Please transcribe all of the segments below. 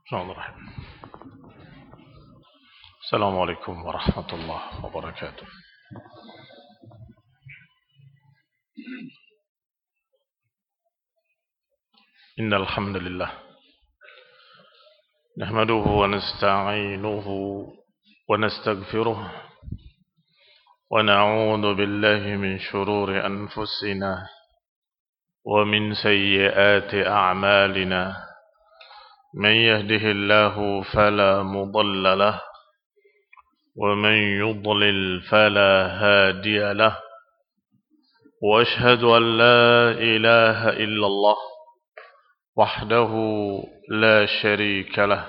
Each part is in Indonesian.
Bismillahirrahmanirrahim. Assalamualaikum warahmatullahi wabarakatuh. Innal hamdalillah nahmaduhu wa nasta'inuhu wa nastaghfiruh wa na'udzu billahi min shururi anfusina wa min sayyiati a'malina. Man yahdihillahu fala mudilla lahu ومن يضلل فلا هادي له وأشهد أن لا إله إلا الله وحده لا شريك له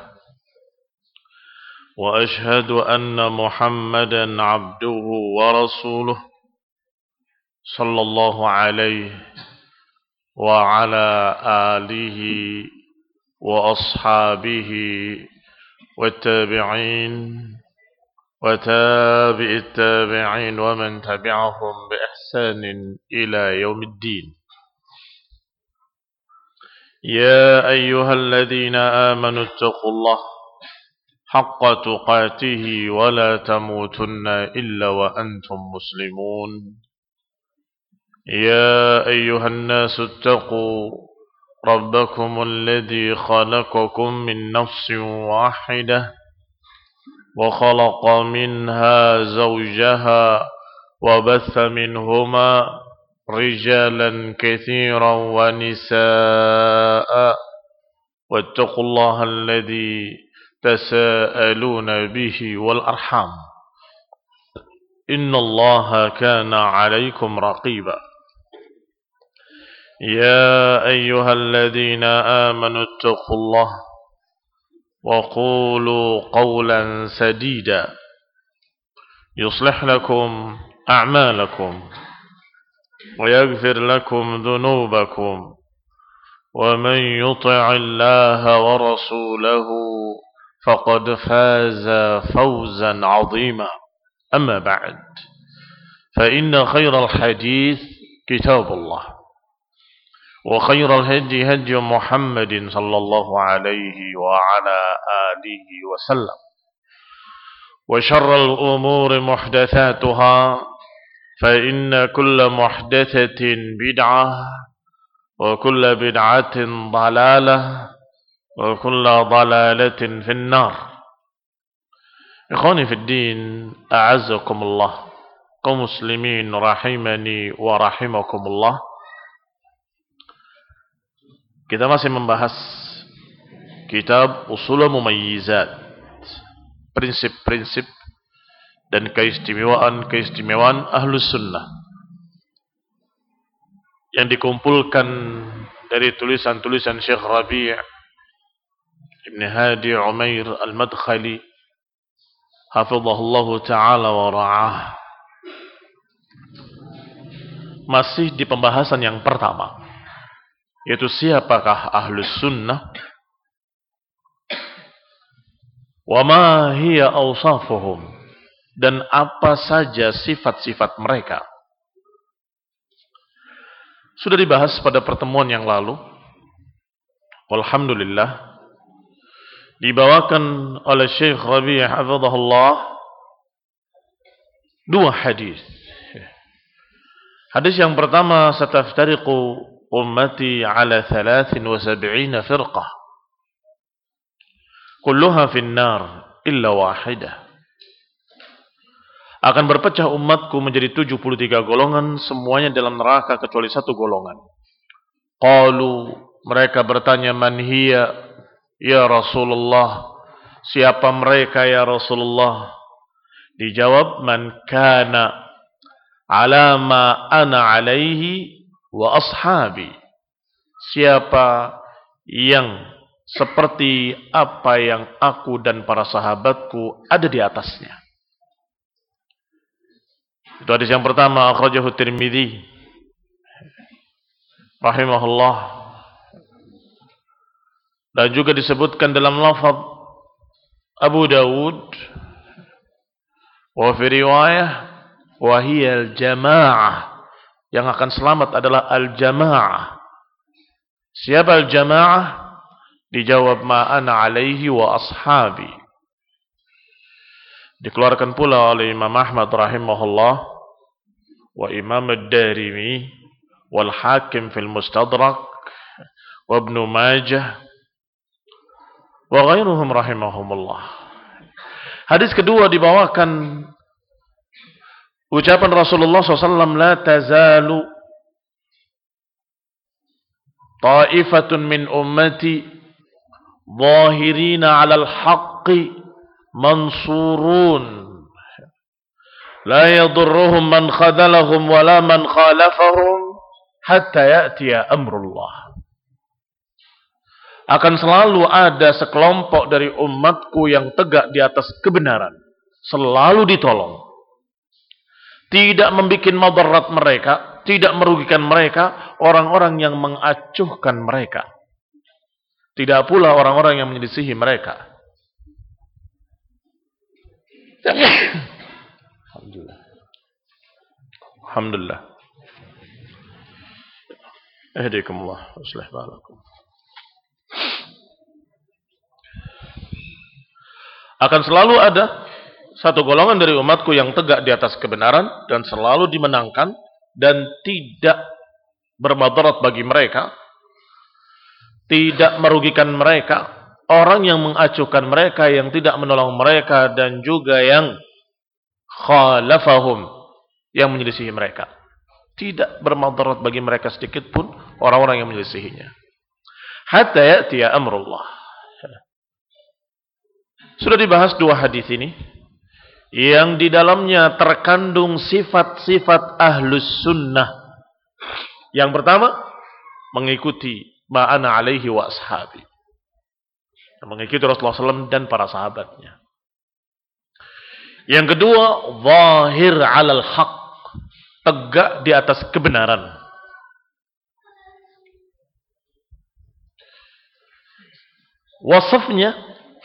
وأشهد أن محمدا عبده ورسوله صلى الله عليه وعلى آله وأصحابه والتابعين وتابع التابعين ومن تبعهم بإحسان إلى يوم الدين. يا أيها الذين آمنوا اتقوا الله حق تقاته ولا تموتن إلا وأنتم مسلمون. يا أيها الناس اتقوا ربكم الذي خلقكم من نفس واحدة وخلق منها زوجها وبث منهما رجالا كثيرا ونساء واتقوا الله الذي تساءلون به والأرحام إن الله كان عليكم رقيبا. يا أيها الذين آمنوا اتقوا الله وقولوا قولا سديدا يصلح لكم أعمالكم ويغفر لكم ذنوبكم ومن يطع الله ورسوله فقد فاز فوزا عظيما. أما بعد فإن خير الحديث كتاب الله وخير الهدي هدي محمد صلى الله عليه وعلى آله وسلم وشر الأمور محدثاتها فإن كل محدثة بدعة وكل بدعة ضلالة وكل ضلالة في النار. إخواني في الدين أعزكم الله kaum muslimin rahimani wa rahimakumullah. Kita masih membahas kitab Ushul Mumayyizat, prinsip-prinsip dan keistimewaan Ahlus Sunnah yang dikumpulkan dari tulisan-tulisan Syekh Rabi' Ibn Hadi Umair Al-Madkhali hafizahullahu ta'ala wa ra'ah. Masih di pembahasan yang pertama, yaitu siapakah Ahlus Sunnah, wa ma hiya awsafuhum, dan apa saja sifat-sifat mereka. Sudah dibahas pada pertemuan yang lalu. Alhamdulillah dibawakan oleh Syekh Rabi' hafizahullah dua hadis. Hadis yang pertama, sataftariqu ummati ala 73 firqah kulluha finnar illa wahidah. Akan berpecah umatku menjadi 73 golongan, semuanya dalam neraka kecuali satu golongan. Qalu, mereka bertanya, man hiya ya Rasulullah, siapa mereka ya Rasulullah? Dijawab, man kana ala ma ana alaihi wa ashabi, siapa yang seperti apa yang aku dan para sahabatku ada di atasnya. Itu hadis yang pertama, akhrajahu Tirmidzi rahimahullah. Dan juga disebutkan dalam lafaz Abu Dawud, wa fi riwayah wa hiya al-jamaah, yang akan selamat adalah al-jamaah. Siapa al-jamaah? Dijawab ma ana alaihi wa ashabi. Dikeluarkan pula oleh Imam Ahmad rahimahullah wa Imam Ad-Darimi wal Hakim fil Mustadrak wa Ibnu Majah wa ghairuhum rahimahumullah. Hadis kedua dibawakan ucapan Rasulullah SAW, la tazalu ta'ifatun min ummati zahirina 'alal haqqi mansurun la yadurruhum man khadalahum wala man khalafahum hatta ya'tiya amrullah. Akan selalu ada sekelompok dari umatku yang tegak di atas kebenaran, selalu ditolong, tidak membuat madarat mereka, tidak merugikan mereka orang-orang yang mengacuhkan mereka, tidak pula orang-orang yang menyelisihi mereka. Alhamdulillah. Ihdikumullah wa aslih balakum. Akan selalu ada satu golongan dari umatku yang tegak di atas kebenaran dan selalu dimenangkan dan tidak bermadarat bagi mereka, tidak merugikan mereka, orang yang mengacuhkan mereka, yang tidak menolong mereka, dan juga yang khalafahum, yang menyelisihi mereka. Tidak bermadarat bagi mereka sedikit pun orang-orang yang menyelisihinya. Hatta ya'tiya amrullah. Sudah dibahas dua hadis ini yang di dalamnya terkandung sifat-sifat ahlus sunnah. Yang pertama, mengikuti ma'ana alaihi wa ashabi, mengikuti Rasulullah SAW dan para sahabatnya. Yang kedua, zahir alal haq, tegak di atas kebenaran. Wasafnya,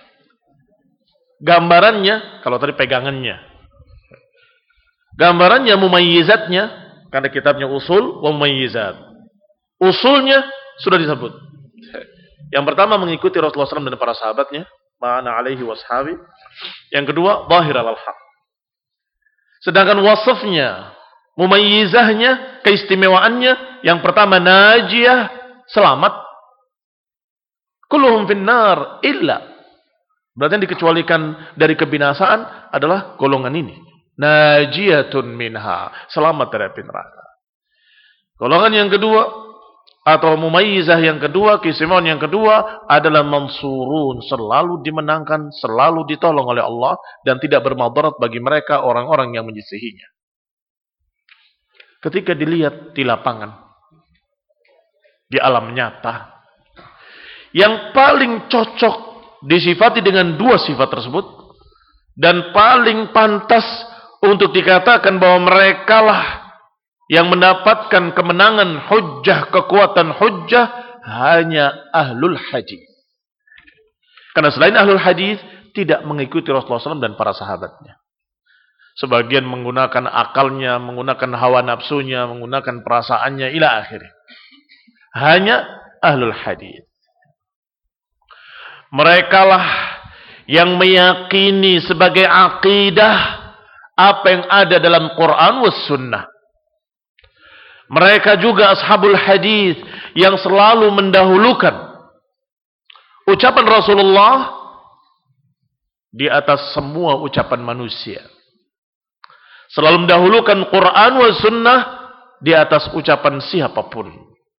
gambarannya, kalau tadi pegangannya, gambarannya, mumayyizatnya, karena kitabnya usul wa mumayyizat. Usulnya sudah disebut. Yang pertama, mengikuti Rasulullah SAW dan para sahabatnya, ma'ana alaihi washabi. Yang kedua, zahir alal haq. Sedangkan wasafnya, mumayyizahnya, keistimewaannya, yang pertama najiyah, selamat. Kulluhum finnar illa, berarti yang dikecualikan dari kebinasaan adalah golongan ini. Najiyatun minha, selamat dari api neraka. Golongan yang kedua, atau mumayyizah yang kedua, keistimewaan yang kedua adalah mansurun, selalu dimenangkan, selalu ditolong oleh Allah, dan tidak bermadarat bagi mereka orang-orang yang menyisihinya. Ketika dilihat di lapangan, di alam nyata, yang paling cocok disifati dengan dua sifat tersebut, dan paling pantas untuk dikatakan bahwa mereka lah yang mendapatkan kemenangan hujjah, kekuatan hujjah, hanya ahlul hadis. Karena selain ahlul hadis tidak mengikuti Rasulullah SAW dan para sahabatnya. Sebagian menggunakan akalnya, menggunakan hawa nafsunya, menggunakan perasaannya, ila akhirnya. Hanya ahlul hadis. Merekalah yang meyakini sebagai akidah apa yang ada dalam Quran was sunnah. Mereka juga ashabul hadis yang selalu mendahulukan ucapan Rasulullah di atas semua ucapan manusia. Selalu mendahulukan Quran was sunnah di atas ucapan siapapun.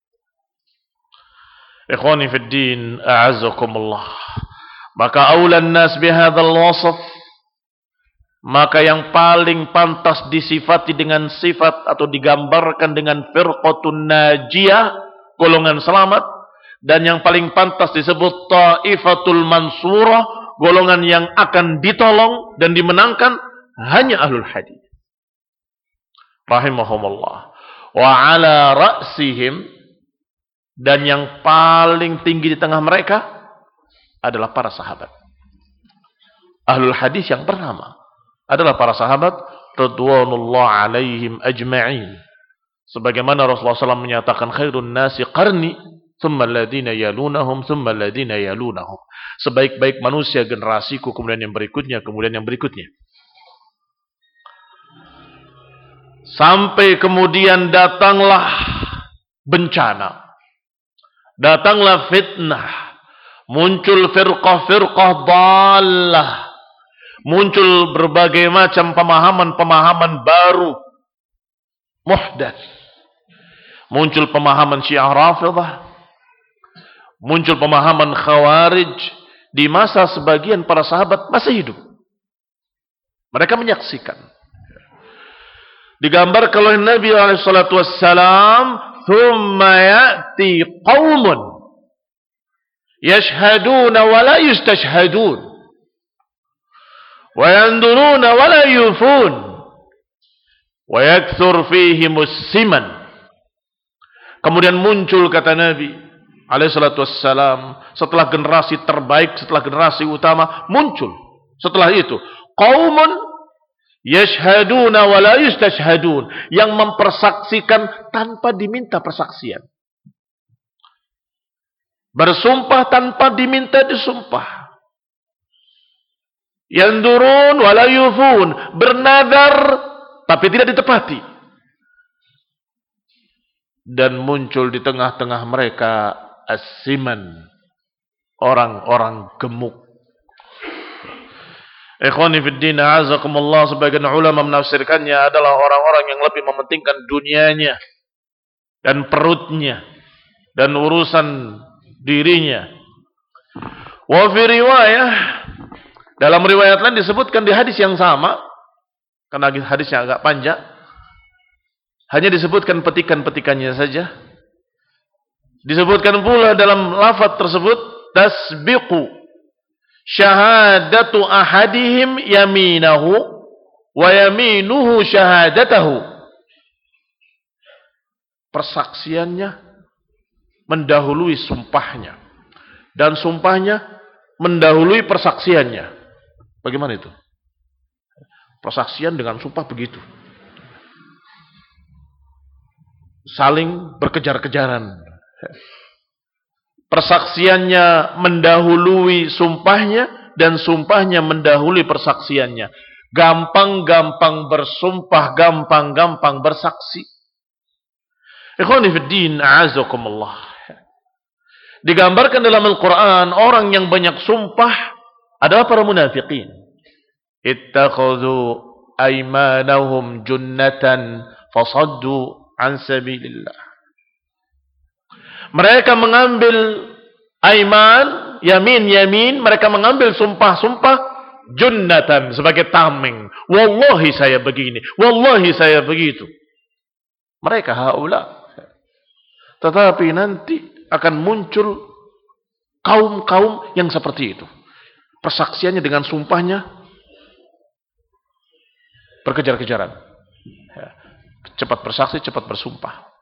Ikhwani fid din, a'azzakumullah. Maka aulan nas bihadzal wasf, maka yang paling pantas disifati dengan sifat atau digambarkan dengan firqatun najiyah, golongan selamat, dan yang paling pantas disebut taifatul mansurah, golongan yang akan ditolong dan dimenangkan, hanya ahlul hadis rahimahumullah. Wa ala ra'sihim, dan yang paling tinggi di tengah mereka adalah para sahabat. Ahlul hadis yang pertama adalah para sahabat radhiyallahu alaihim ajma'in. Sebagaimana Rasulullah SAW menyatakan khairun nasi qarni, thumma alladhina yalunahum, thumma alladhina yalunahum. Sebaik-baik manusia generasiku, kemudian yang berikutnya, kemudian yang berikutnya. Sampai kemudian datanglah bencana. Datanglah fitnah. Muncul firqah-firqah dhalah. Muncul berbagai macam pemahaman-pemahaman baru. Muhdats. Muncul pemahaman Syiah Rafidah. Muncul pemahaman Khawarij. Di masa sebagian para sahabat masih hidup. Mereka menyaksikan. Digambarkan oleh Nabi SAW, thumma ya'ti qawmun yashhaduna wa la yustashhadun wa yanduruna wa la yufun wa yakthur fihimus siman. Kemudian muncul, kata Nabi SAW, setelah generasi terbaik, setelah generasi utama, muncul setelah itu qaumun yashhaduna wa la yustashhadun, yang mempersaksikan tanpa diminta persaksian, bersumpah tanpa diminta disumpah, yandurun wa la yufun, bernadar tapi tidak ditepati. Dan muncul di tengah-tengah mereka as-siman, orang-orang gemuk. Ikhwani fid din, a'azakumullah, sebagian ulama menafsirkannya adalah orang-orang yang lebih mementingkan dunianya dan perutnya dan urusan dirinya. Wa fi riwayah, dalam riwayat lain disebutkan di hadis yang sama, karena hadisnya agak panjang, hanya disebutkan petikan-petikannya saja. Disebutkan pula dalam lafaz tersebut, tasbiqu syahadatu ahadihim yaminahu wa yaminuhu syahadatahu. Persaksiannya mendahului sumpahnya, dan sumpahnya mendahului persaksiannya. Bagaimana itu? Persaksian dengan sumpah begitu, saling berkejar-kejaran. Persaksiannya mendahului sumpahnya, dan sumpahnya mendahului persaksiannya. Gampang-gampang bersumpah, gampang-gampang bersaksi. Ikhwani fid din, a'azakumullah. Digambarkan dalam Al-Quran, orang yang banyak sumpah adalah para munafiqin. Ittakhadhu aymanahum junnatan fasaddu an sabilillah. Mereka mengambil aiman, yamin, mereka mengambil sumpah-sumpah junnatan, sebagai tameng. Wallahi saya begini, wallahi saya begitu. Mereka haula. Tetapi nanti akan muncul kaum-kaum yang seperti itu. Persaksiannya dengan sumpahnya berkejar-kejaran. Cepat bersaksi, cepat bersumpah.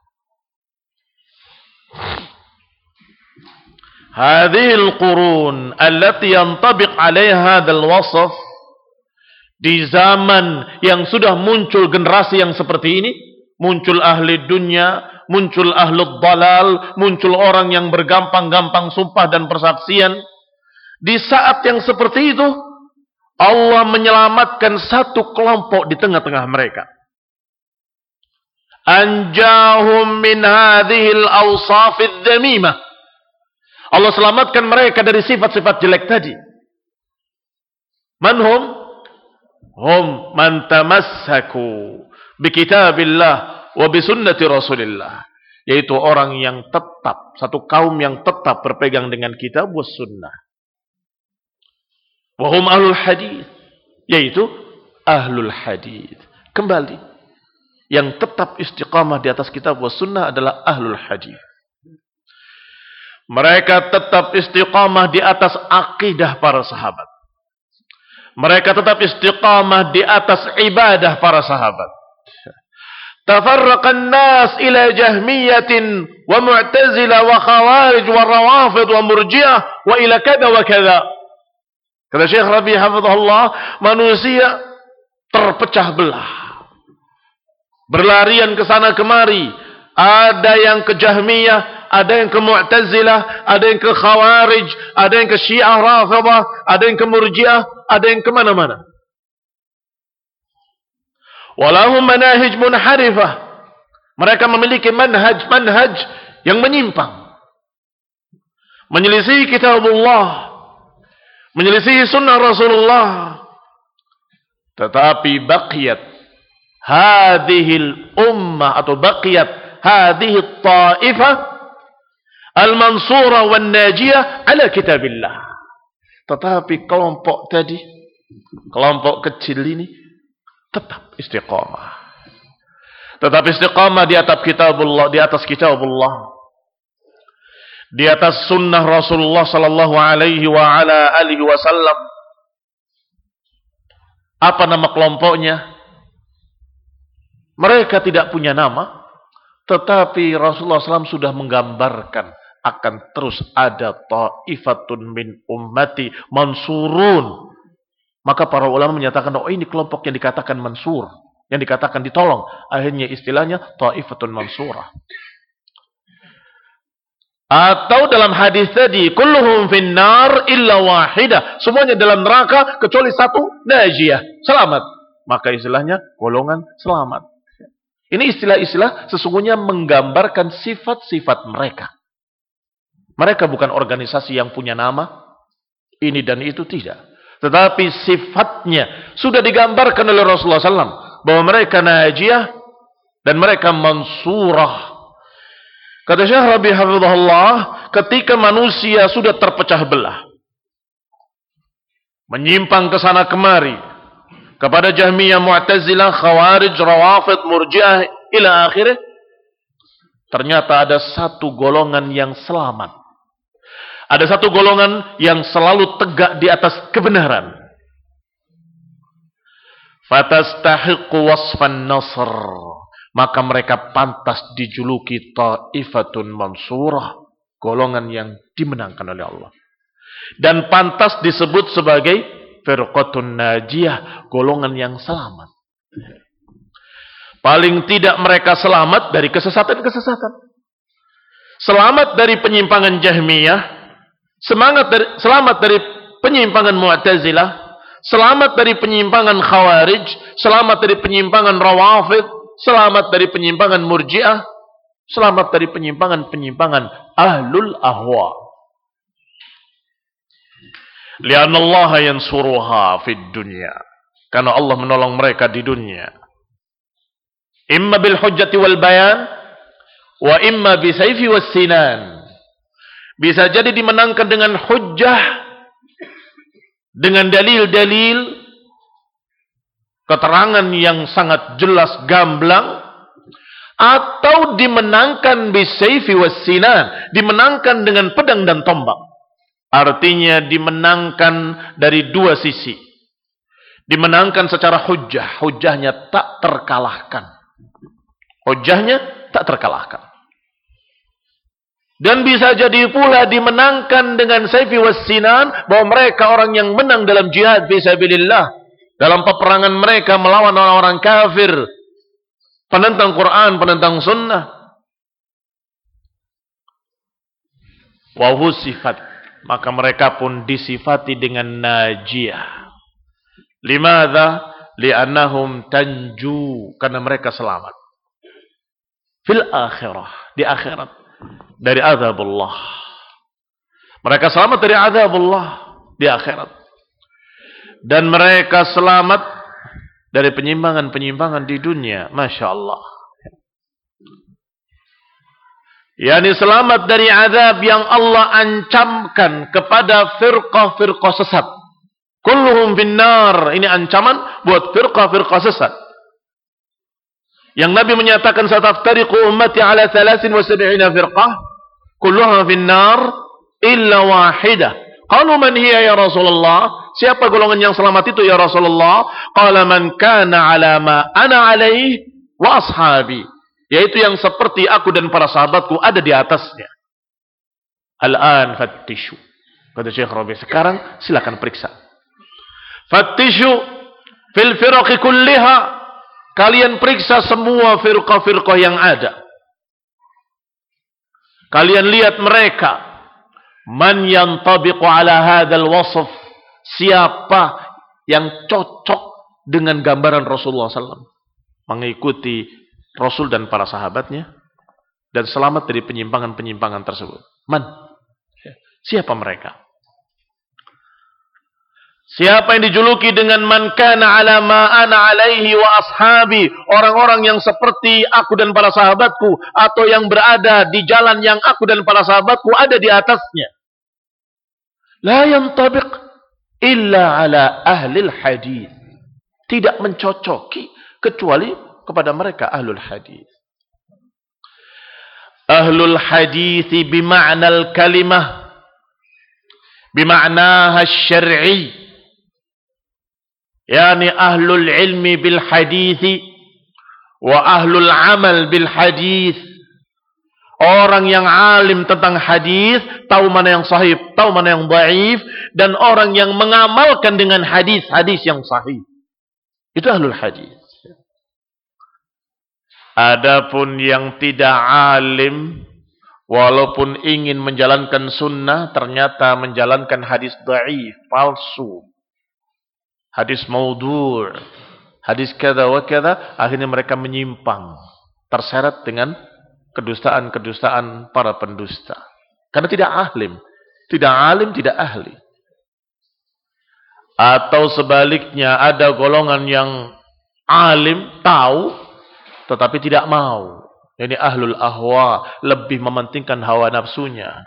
Hadhil qurun allati yantabiq 'alaiha hadzal wasf, di zaman yang sudah muncul generasi yang seperti ini, muncul ahli dunia, muncul ahlul dalal, muncul orang yang bergampang-gampang sumpah dan persaksian. Di saat yang seperti itu, Allah menyelamatkan satu kelompok di tengah-tengah mereka. Anjahum min hadhil awsafidh dhamimah. Allah selamatkan mereka dari sifat-sifat jelek tadi. Manhum? Hum man tamassaku bi kitabillah wa bi sunnati Rasulillah. Yaitu orang yang tetap, satu kaum yang tetap berpegang dengan kitab wa sunnah. Wa hum ahlul hadith. Yaitu ahlul hadith. Kembali, yang tetap istiqamah di atas kitab wa sunnah adalah ahlul hadith. Mereka tetap istiqamah di atas akidah para sahabat. Mereka tetap istiqamah di atas ibadah para sahabat. Tafarraqan nas ila jahmiyatin wa mu'tazila wa khawarij wa rawafid wa murji'ah wa ila kada wa kada. Kata Syekh Rabi hafizahullah, manusia terpecah belah. Berlarian ke sana kemari. Ada yang ke Jahmiyah, ada yang ke Mu'tazilah, ada yang ke Khawarij, ada yang ke Syiah Rafidhah, ada yang ke Murji'ah, ada yang ke mana-mana. Walahum manahij munharifah. Mereka memiliki manhaj yang menyimpang. Menyelisihi kitabullah, menyelisihi sunnah Rasulullah. Tetapi baqiyat hadhil ummah atau baqiyat hadhihi ta'ifah al-mansura wan najiyah ala kitabillah. Tetapi kelompok tadi, kelompok kecil ini tetap istiqamah. Tetap istiqamah di atas kitabullah, di atas kitabullah. Di atas sunnah Rasulullah sallallahu alaihi wa ala alihi wasallam. Apa nama kelompoknya? Mereka tidak punya nama, tetapi Rasulullah SAW sudah menggambarkan akan terus ada ta'ifatun min ummati mansurun. Maka para ulama menyatakan, oh ini kelompok yang dikatakan mansur, yang dikatakan ditolong. Akhirnya istilahnya ta'ifatun mansurah. Atau dalam hadis tadi, kulluhum finnar illa wahidah. Semuanya dalam neraka kecuali satu, najiyah, selamat. Maka istilahnya golongan selamat. Ini istilah-istilah sesungguhnya menggambarkan sifat-sifat mereka. Mereka bukan organisasi yang punya nama, ini dan itu, tidak. Tetapi sifatnya sudah digambarkan oleh Rasulullah SAW. Bahwa mereka najiyah dan mereka mansurah. Kata Syekh Rabi' hafizahullah, ketika manusia sudah terpecah belah, menyimpang ke sana kemari, kepada Jahmiyah, Mu'tazilah, Khawarij, Rawafid, Murji'ah, ila akhirnya, ternyata ada satu golongan yang selamat. Ada satu golongan yang selalu tegak di atas kebenaran. Fatastahiqu wasfan nasr. Maka mereka pantas dijuluki ta'ifatun mansurah. Golongan yang dimenangkan oleh Allah. Dan pantas disebut sebagai firqatun najiyah, golongan yang selamat. Paling tidak mereka selamat dari kesesatan-kesesatan. Selamat dari penyimpangan Jahmiyah, selamat dari penyimpangan Mu'tazilah, selamat dari penyimpangan Khawarij, selamat dari penyimpangan Rawafid, selamat dari penyimpangan Murji'ah, selamat dari penyimpangan Ahlul Ahwa. Lianna Allah yansuruha fid dunya. Karena Allah menolong mereka di dunia. Imma bil hujjati wal bayan, wa imma bi sayfi was sinan. Bisa jadi dimenangkan dengan hujjah, dengan dalil-dalil, keterangan yang sangat jelas gamblang, atau dimenangkan bi sayfi was sinan, dimenangkan dengan pedang dan tombak. Artinya dimenangkan dari dua sisi. Dimenangkan secara hujjah. Hujjahnya tak terkalahkan. Hujjahnya tak terkalahkan. Dan bisa jadi pula dimenangkan dengan sayfi wassinan, bahwa mereka orang yang menang dalam jihad fisabilillah. Dalam peperangan mereka melawan orang-orang kafir. Penentang Quran, penentang sunnah. Wa husifat. Maka mereka pun disifati dengan najiyah. Limadha? Li'annahum tanju. Karena mereka selamat. Fil akhirah. Di akhirat. Dari azabullah. Mereka selamat dari azabullah. Di akhirat. Dan mereka selamat dari penyimpangan-penyimpangan di dunia. Masya Allah. yakni selamat dari azab yang Allah ancamkan kepada firqah-firqah sesat. Kulluhum finnar. Ini ancaman buat firqah-firqah sesat. Yang Nabi menyatakan sataftariqu ummati ala 73 firqah kulluha finnar illa wahidah. Qalu man hiya ya Rasulullah? Siapa golongan yang selamat itu ya Rasulullah? Qala man kana ala ma ana alaihi wa ashabi. Yaitu yang seperti aku dan para sahabatku ada di atasnya. Al-an fattishu. Kata Syekh Rabi, sekarang silakan periksa. Fattishu fil firaqi kulliha. Kalian periksa semua firqah-firqah yang ada. Kalian lihat mereka. Man yantabiqu ala hadzal wasf. Siapa yang cocok dengan gambaran Rasulullah SAW. Mengikuti Rasul dan para sahabatnya. Dan selamat dari penyimpangan-penyimpangan tersebut. Man? Siapa mereka? Siapa yang dijuluki dengan man kana ala ma ana alaihi wa ashabi, orang-orang yang seperti aku dan para sahabatku, atau yang berada di jalan yang aku dan para sahabatku ada di atasnya. La yantabiq illa ala ahlil hadith. Tidak mencocoki kecuali kepada mereka ahlul hadith. Ahlul hadith bima'nal kalimah, bima'naha syar'i. Yani ahlul ilmi bil hadithi wa ahlul amal bil hadith. Orang yang alim tentang hadis, tahu mana yang sahih, tahu mana yang dhaif, dan orang yang mengamalkan dengan hadis-hadis yang sahih. Itu ahlul hadis. Adapun yang tidak alim, walaupun ingin menjalankan sunnah, ternyata menjalankan hadis dhaif, palsu. Hadis maudhu', hadis kada wa kada, akhirnya mereka menyimpang, terseret dengan kedustaan-kedustaan para pendusta. Karena tidak alim, tidak ahli. Atau sebaliknya ada golongan yang alim, tahu, tetapi tidak mau. Ini ahlul ahwa, lebih mementingkan hawa nafsunya.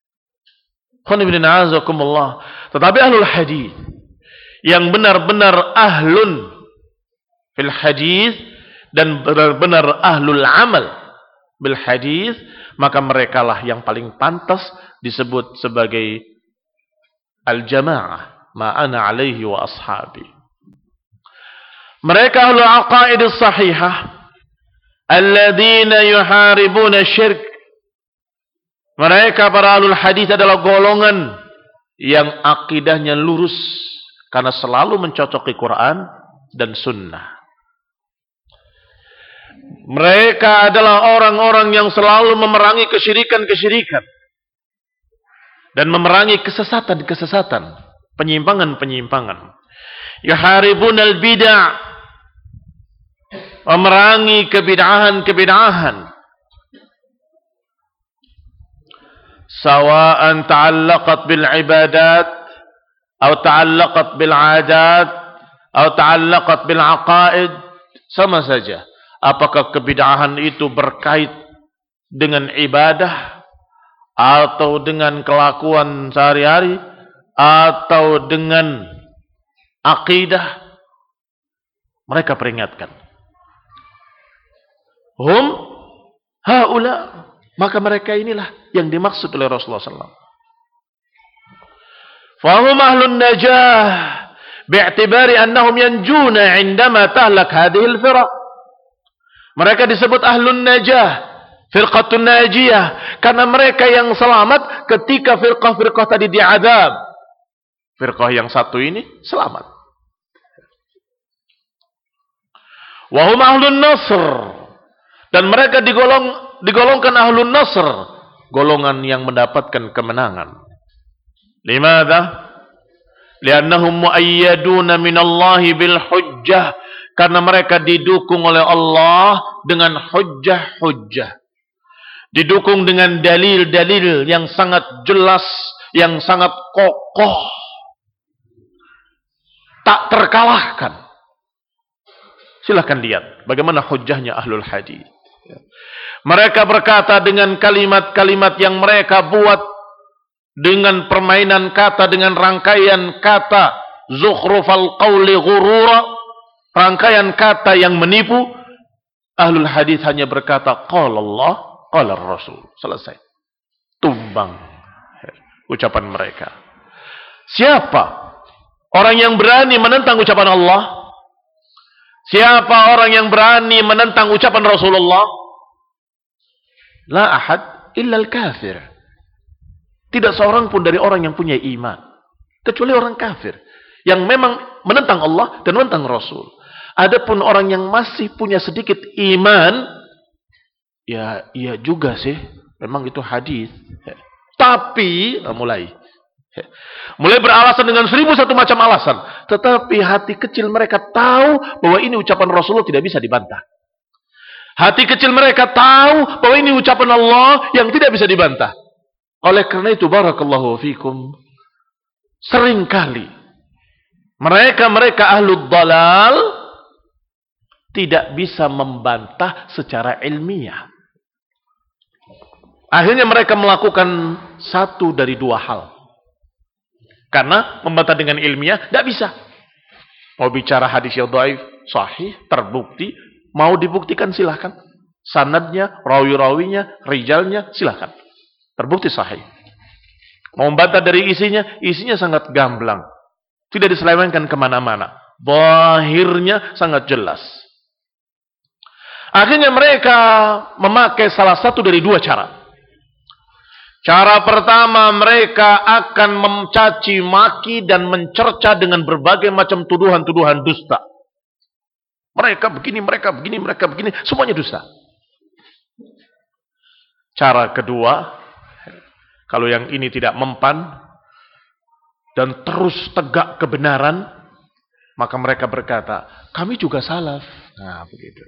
Tetapi ahlul hadis yang benar-benar ahlun fil hadis dan benar-benar ahlul amal bil hadis, maka merekalah yang paling pantas disebut sebagai al-jamaah ma ana alaihi wa ashabi. Mereka ahlul aqaid as-sahihah alladzina yuharibuna syirk. Mereka para ahlul hadis adalah golongan yang akidahnya lurus karena selalu mencocoki Quran dan sunnah. Mereka adalah orang-orang yang selalu memerangi kesyirikan-kesyirikan dan memerangi kesesatan-kesesatan, penyimpangan-penyimpangan. Yuharibunal bid'ah, memerangi kebid'ahan-kebid'ahan. Sawa'an ta'allaqat bil ibadat atau ta'allaqat bil adat atau ta'allaqat bil aqaid, sama saja. Apakah kebid'ahan itu berkait dengan ibadah atau dengan kelakuan sehari-hari atau dengan akidah, mereka peringatkan. Hum haula, maka mereka inilah yang dimaksud oleh Rasulullah SAW. Fahum ahlun najah bi'tibari annahum yanjuna indama tahlak hadhil firaq. Mereka disebut ahlun najah, firqatun najiyah, karena mereka yang selamat ketika firqah-firqah tadi diazab. Firqah yang satu ini selamat. Wa hum ahlun nasr, dan mereka digolongkan ahlun nasr, golongan yang mendapatkan kemenangan. Limadha? Liannahum muayyaduna minallahi bil hujjah, karena mereka didukung oleh Allah dengan hujjah-hujjah. Didukung dengan dalil-dalil yang sangat jelas, yang sangat kokoh, tak terkalahkan. Silahkan lihat bagaimana hujjahnya ahlul hadis. Mereka berkata dengan kalimat-kalimat yang mereka buat dengan permainan kata, dengan rangkaian kata, zukhrufal qawli ghurura, rangkaian kata yang menipu. Ahlul hadis hanya berkata qala Allah, qala Rasul, selesai. Tumbang ucapan mereka. Siapa orang yang berani menentang ucapan Allah? Siapa orang yang berani menentang ucapan Rasulullah? La ahad illa al-kafir. Tidak seorang pun dari orang yang punya iman, kecuali orang kafir yang memang menentang Allah dan menentang Rasul. Adapun orang yang masih punya sedikit iman, ya iya juga sih, Memang itu hadis. Tapi mulai beralasan dengan 1001 macam alasan. Tetapi hati kecil mereka tahu bahwa ini ucapan Rasulullah tidak bisa dibantah. Hati kecil mereka tahu bahwa ini ucapan Allah yang tidak bisa dibantah. Oleh karena itu, barakallahu fikum, seringkali mereka ahlul dalal tidak bisa membantah secara ilmiah. Akhirnya mereka melakukan satu dari dua hal. Karena membantah dengan ilmiah tidak bisa. Mau bicara hadis yang dhaif, sahih, terbukti, mau dibuktikan silahkan. Sanadnya, rawi-rawinya, rijalnya silahkan. Terbukti sahih. Mau membantah dari isinya sangat gamblang. Tidak diselewengkan kemana-mana. Zahirnya sangat jelas. Akhirnya mereka memakai salah satu dari dua cara. Cara pertama, mereka akan mencaci maki dan mencerca dengan berbagai macam tuduhan-tuduhan dusta. Mereka begini, semuanya dusta. Cara kedua, kalau yang ini tidak mempan dan terus tegak kebenaran, maka mereka berkata, kami juga salaf. Nah, begitu.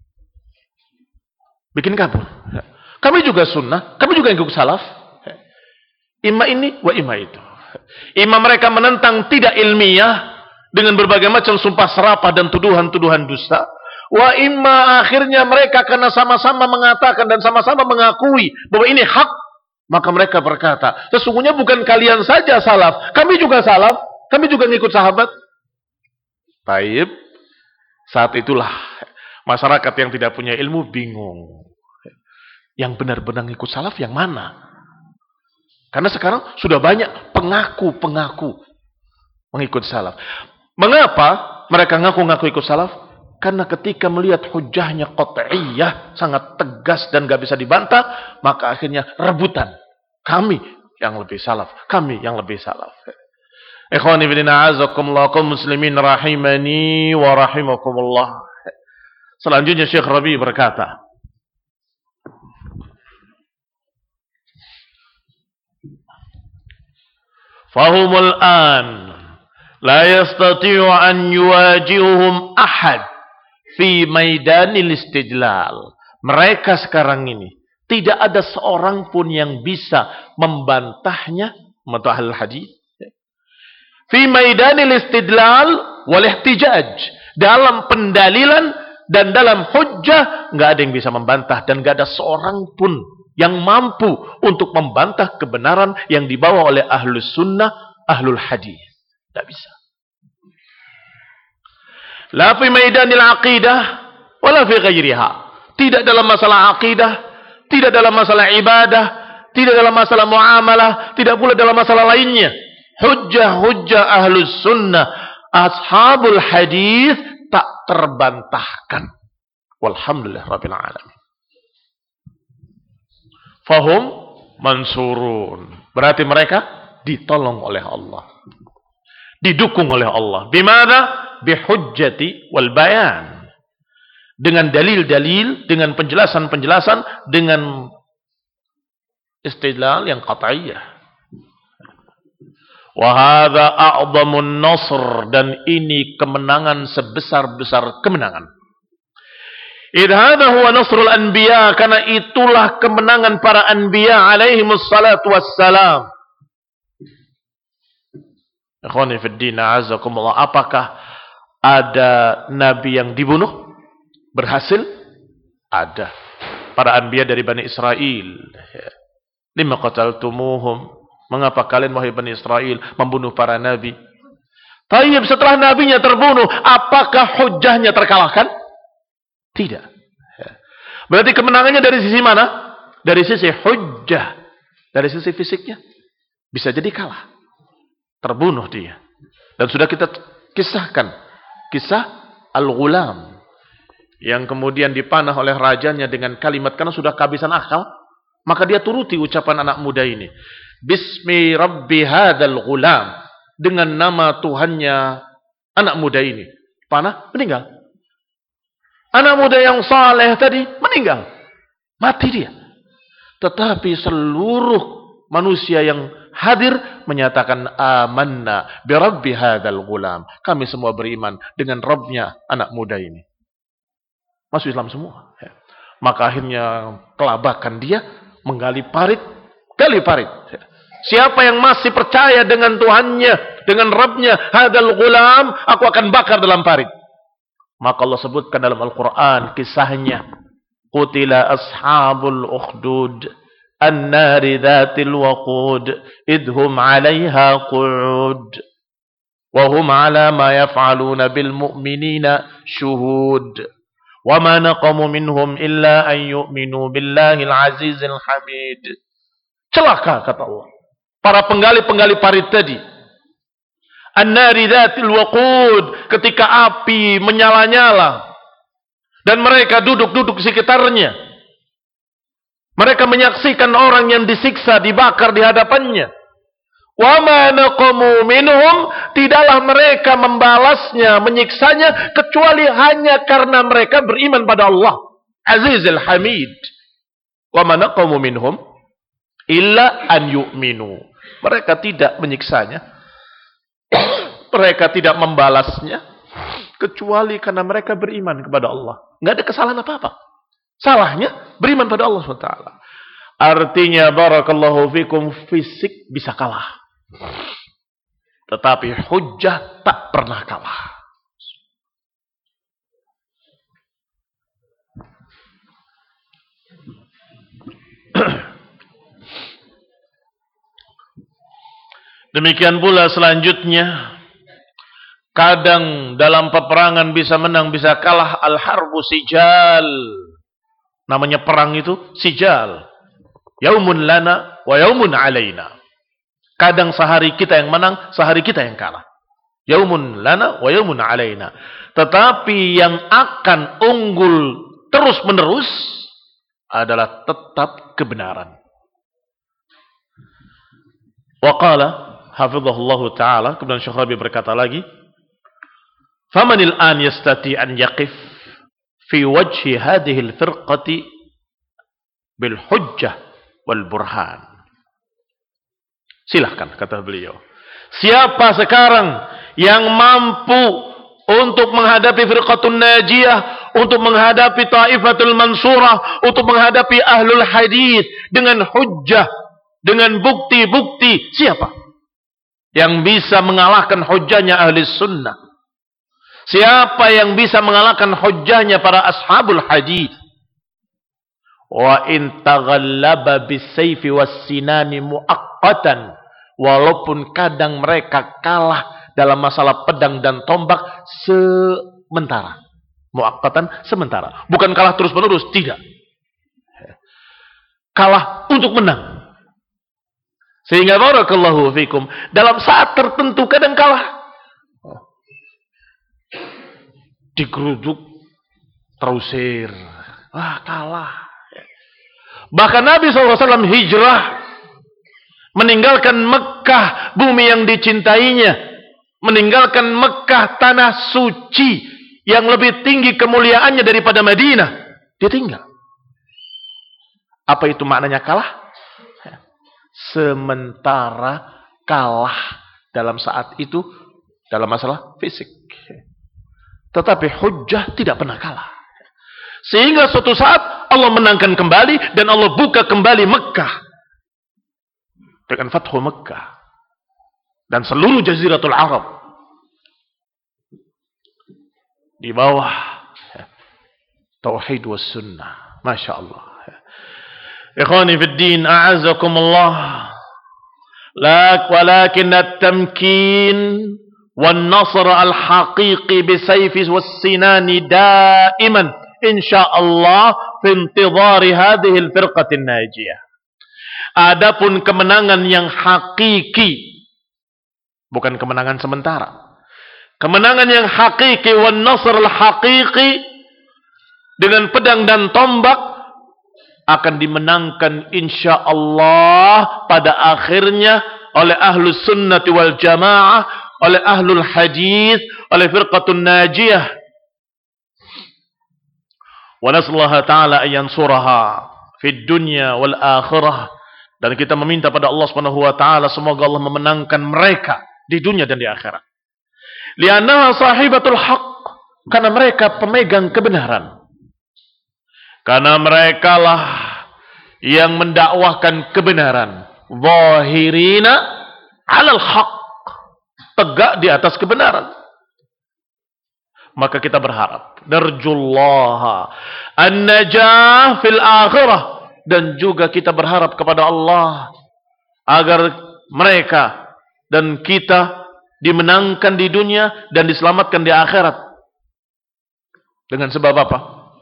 Bikin kabur. Kami juga sunnah, kami juga ikut salaf. Imma ini wa imma itu. Imma mereka menentang tidak ilmiah dengan berbagai macam sumpah serapah dan tuduhan-tuduhan dusta. Wa imma akhirnya mereka karena sama-sama mengatakan dan sama-sama mengakui bahwa ini hak, maka mereka berkata, sesungguhnya bukan kalian saja salaf, kami juga salaf, kami juga ngikut sahabat. Baik. Saat itulah masyarakat yang tidak punya ilmu bingung. Yang benar-benar ngikut salaf yang mana? Karena sekarang sudah banyak pengaku-pengaku mengikut salaf. Mengapa mereka ngaku-ngaku ikut salaf? Karena ketika melihat hujahnya qat'iyah, sangat tegas dan gak bisa dibantah, maka akhirnya rebutan. Kami yang lebih salaf, kami yang lebih salaf. Ikhwani fillah, a'azakumullah, kaum muslimin rahimani wa rahimakumullah. Selanjutnya Syekh Rabi berkata, Fahumul an la yastati'u an yuwajihuhum ahad fi maidanil istidlal. Mereka sekarang ini tidak ada seorang pun yang bisa membantahnya, membantah ahli hadis. Fi maidanil istidlal wal ihtijaj, dalam pendalilan dan dalam hujjah enggak ada yang bisa membantah dan enggak ada seorang pun yang mampu untuk membantah kebenaran yang dibawa oleh ahlus sunnah, ahlul hadis. Tidak bisa. La fi maidanil aqidah, wala fi ghairiha. Tidak dalam masalah aqidah, tidak dalam masalah ibadah, tidak dalam masalah muamalah, tidak pula dalam masalah lainnya. Hujjah-hujjah ahlus sunnah, ashabul hadis tak terbantahkan. Walhamdulillah rabbil alamin. Fahum mansurun. Berarti mereka ditolong oleh Allah. Didukung oleh Allah. Bimana? Bihujjati wal bayan. Dengan dalil-dalil, dengan penjelasan-penjelasan, dengan istidlal yang qat'iyah. Wa hadza a'dhamun nasr, dan ini kemenangan sebesar-besar kemenangan. Idh hadha huwa nasrul anbiya, karena itulah kemenangan para anbiya alaihimus salatu wassalam. Ikhwani fid din, a'azakumullah, apakah ada nabi yang dibunuh? Berhasil? Ada. Para anbiya dari Bani Israel. Lima qataltumuhum, mengapa kalian wahai Bani Israel membunuh para nabi? Tayyib, setelah nabinya terbunuh, apakah hujahnya terkalahkan? Tidak. Berarti kemenangannya dari sisi mana? Dari sisi hujjah. Dari sisi fisiknya. Bisa jadi kalah. Terbunuh dia. Dan sudah kita kisahkan. Kisah Al-Ghulam. Yang kemudian dipanah oleh rajanya dengan kalimat. Karena sudah kehabisan akal. Maka dia turuti ucapan anak muda ini. Bismi Rabbi hadal ghulam. Dengan nama Tuhannya anak muda ini. Panah, meninggal. Anak muda yang saleh tadi meninggal. Mati dia. Tetapi seluruh manusia yang hadir menyatakan amanna bi rabbi hadzal gulam. Kami semua beriman dengan Rabbnya anak muda ini. Masuk Islam semua. Maka akhirnya kelabakan dia menggali parit, gali parit. Siapa yang masih percaya dengan Tuhannya, dengan Rabbnya hadzal gulam, aku akan bakar dalam parit. Maka Allah sebutkan dalam Al-Quran kisahnya. Qutila ashabul ukhdud an-nari dhatil waqud idhum 'alaiha qu'ud wa hum 'ala ma yaf'aluna bil mu'minina syuhud wa ma naqamu minhum illa an yu'minu billahil azizil hamid. Celaka kata Allah para penggali-penggali parit tadi. An-nari dhatil waqud, ketika api menyala-nyala dan mereka duduk-duduk di sekitarnya. Mereka menyaksikan orang yang disiksa, dibakar di hadapannya. Wa ma naqamu minhum, tidaklah mereka membalasnya, menyiksanya kecuali hanya karena mereka beriman pada Allah Azizul Hamid. Wa ma naqamu minhum illa an yu'minu. Mereka tidak menyiksanya, mereka tidak membalasnya kecuali karena mereka beriman kepada Allah. Nggak ada kesalahan apa-apa. Salahnya beriman pada Allah SWT. Artinya barakallahu fikum, fisik bisa kalah, tetapi hujjah tak pernah kalah. Demikian pula selanjutnya, kadang dalam peperangan bisa menang, bisa kalah. Al-harbu sijal. Namanya perang itu sijal. Yaumun lana wa yaumun alaina. Kadang sehari kita yang menang, sehari kita yang kalah. Yaumun lana wa yaumun alaina. Tetapi yang akan unggul terus menerus adalah tetap kebenaran. Wa qala hafizahullahu ta'ala, kemudian Syekh Rabi berkata lagi, famanil an yastati an yaqif fi wajhi hadhihi al-firqati bil hujjah wal burhan. Silahkan, kata beliau. Siapa sekarang yang mampu untuk menghadapi firqatun najiyah, untuk menghadapi taifatul mansurah, untuk menghadapi ahlul hadis dengan hujjah, dengan bukti-bukti? Siapa yang bisa mengalahkan hujjahnya ahli sunnah? Siapa yang bisa mengalahkan hujjahnya para ashabul hadis? Wa in taghallaba bisayfi was-sinani muaqqatan, walaupun kadang mereka kalah dalam masalah pedang dan tombak sementara. Muaqqatan, sementara. Bukan kalah terus-menerus, tidak. Kalah untuk menang. Sehingga barakallahu fikum, dalam saat tertentu kadang kalah. Digeruduk, terusir. Wah, kalah. Bahkan Nabi SAW hijrah, meninggalkan Mekah, bumi yang dicintainya, meninggalkan Mekah, tanah suci yang lebih tinggi kemuliaannya daripada Madinah. Dia tinggal. Apa itu maknanya kalah? Sementara kalah dalam saat itu dalam masalah fisik. Tetapi hujjah tidak pernah kalah. Sehingga suatu saat Allah menangkan kembali dan Allah buka kembali Mekah dengan Fathu Mekah dan seluruh Jaziratul Arab di bawah tauhid was sunnah. Masya Allah. Ikhwani fid din, a'azakumullah. Walakin at-tamkin wan nasr al-haqiqi bisayfi was-sinani daiman insyaallah fi intidhari hadhihi al-firqati an-najiyah. Adapun kemenangan yang hakiki, bukan kemenangan sementara. Kemenangan yang hakiki, wan nasr al-haqiqi, dengan pedang dan tombak, akan dimenangkan insyaallah pada akhirnya oleh ahlus sunnati wal jamaah, oleh ahlul hadis, oleh firqatun najiyah. Wa nasallaha ta'ala an yansuraha fid dunya wal akhirah. Dan kita meminta pada Allah Subhanahu wa taala semoga Allah memenangkan mereka di dunia dan di akhirat. Li'annaha sahibatul haqq, karena mereka pemegang kebenaran. Karena merekalah yang mendakwahkan kebenaran. Zahirina 'alal haqq, tegak di atas kebenaran. Maka kita berharap narjullaha an-najah fil akhirah, dan juga kita berharap kepada Allah agar mereka dan kita dimenangkan di dunia dan diselamatkan di akhirat. Dengan sebab apa?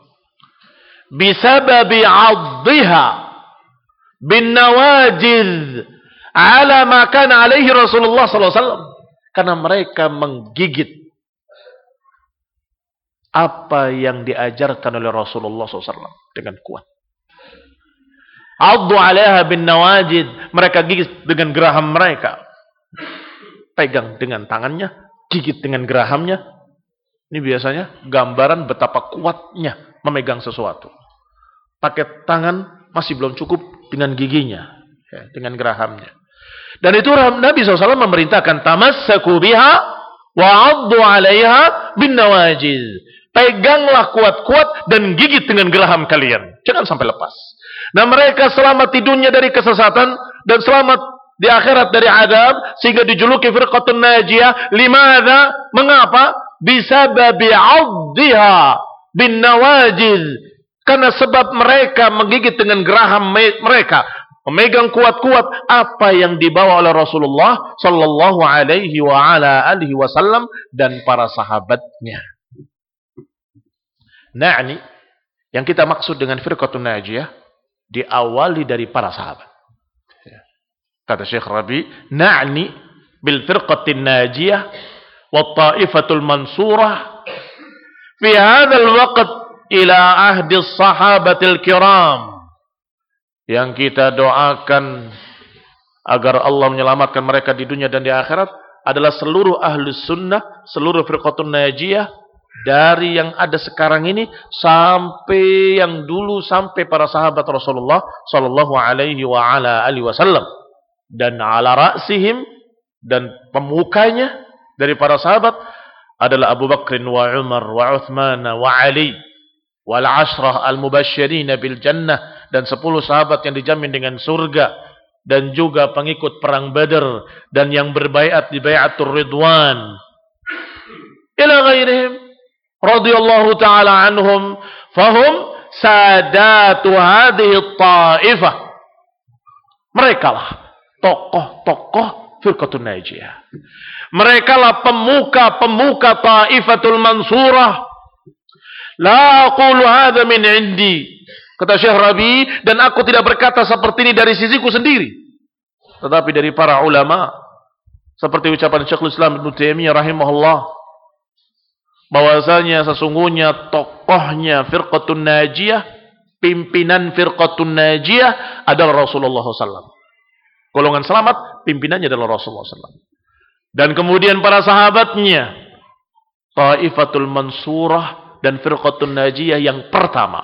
Bisababi 'adhiha bin nawajid ala ma kana alaihi Rasulullah sallallahu alaihi wasallam. Karena mereka menggigit apa yang diajarkan oleh Rasulullah SAW dengan kuat. Addu 'alaiha bin nawajid, mereka gigit dengan geraham mereka. Pegang dengan tangannya, gigit dengan gerahamnya. Ini biasanya gambaran betapa kuatnya memegang sesuatu. Pakai tangan masih belum cukup, dengan giginya, ya, dengan gerahamnya. Dan itu Nabi SAW memerintahkan tamassaku biha wa 'addu 'alaiha bin nawajid. Peganglah kuat-kuat dan gigit dengan geraham kalian. Jangan sampai lepas. Nah, mereka selamat di dunia dari kesesatan dan selamat di akhirat dari azab, sehingga dijuluki firqatun najiyah. Limadha? Mengapa? Bisababi 'addiha bin nawajid. Karena sebab mereka menggigit dengan geraham mereka, memegang kuat-kuat apa yang dibawa oleh Rasulullah sallallahu alaihi wa ala alihi wasallam dan para sahabatnya. Na'ni, yang kita maksud dengan firqatun najiyah diawali dari para sahabat. Kata Syekh Rabi, na'ni bil firqatin najiyah wa ta'ifatul mansurah fi hadzal waqt ila ahdi sahabatil kiram. Yang kita doakan agar Allah menyelamatkan mereka di dunia dan di akhirat adalah seluruh ahlus sunnah, seluruh firqatun najiyah, dari yang ada sekarang ini sampai yang dulu, sampai para sahabat Rasulullah sallallahu alaihi wa ala alihi wasallam. Dan ala ra'sihim, dan pemukanya dari para sahabat adalah Abu Bakr wa Umar wa Uthman wa Ali wal ashrah al mubasysyirin bil jannah, dan 10 sahabat yang dijamin dengan surga, dan juga pengikut perang Badar dan yang berbaiat di bai'atur ridwan ila ghairihim radhiyallahu taala anhum fahum sadatu hadhihi ta'ifah. Mereka lah tokoh-tokoh firqatun najiyah. Mereka lah pemuka-pemuka ta'ifatul mansurah. La aqulu hadha min indi, kata Syekh Rabi, dan aku tidak berkata seperti ini dari sisiku sendiri, tetapi dari para ulama, seperti ucapan Syekhul Islam Ibnu Taimiyah rahimahullah, bahwasanya sesungguhnya tokohnya firqatun najiyah, pimpinan firqatun najiyah adalah Rasulullah SAW. Golongan selamat, pimpinannya adalah Rasulullah SAW. Dan kemudian para sahabatnya, Taifatul Mansurah dan firqatun najiyah yang pertama.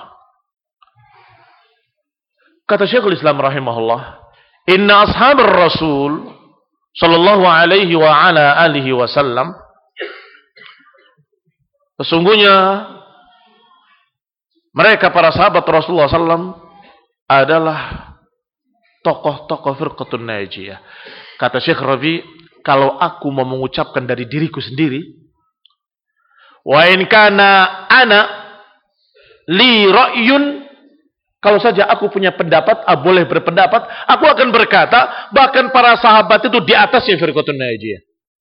Kata Syekhul Islam rahimahullah, inna ashabar Rasul sallallahu alaihi wa ala alihi wasallam, sesungguhnya mereka para sahabat Rasulullah SAW adalah tokoh-tokoh firqatun najiyah. Kata Syekh Rabi, kalau aku mau mengucapkan dari diriku sendiri, wa in kana ana li ra'yun, kalau saja aku punya pendapat, boleh berpendapat, aku akan berkata bahkan para sahabat itu di atasnya firqatun najiyah,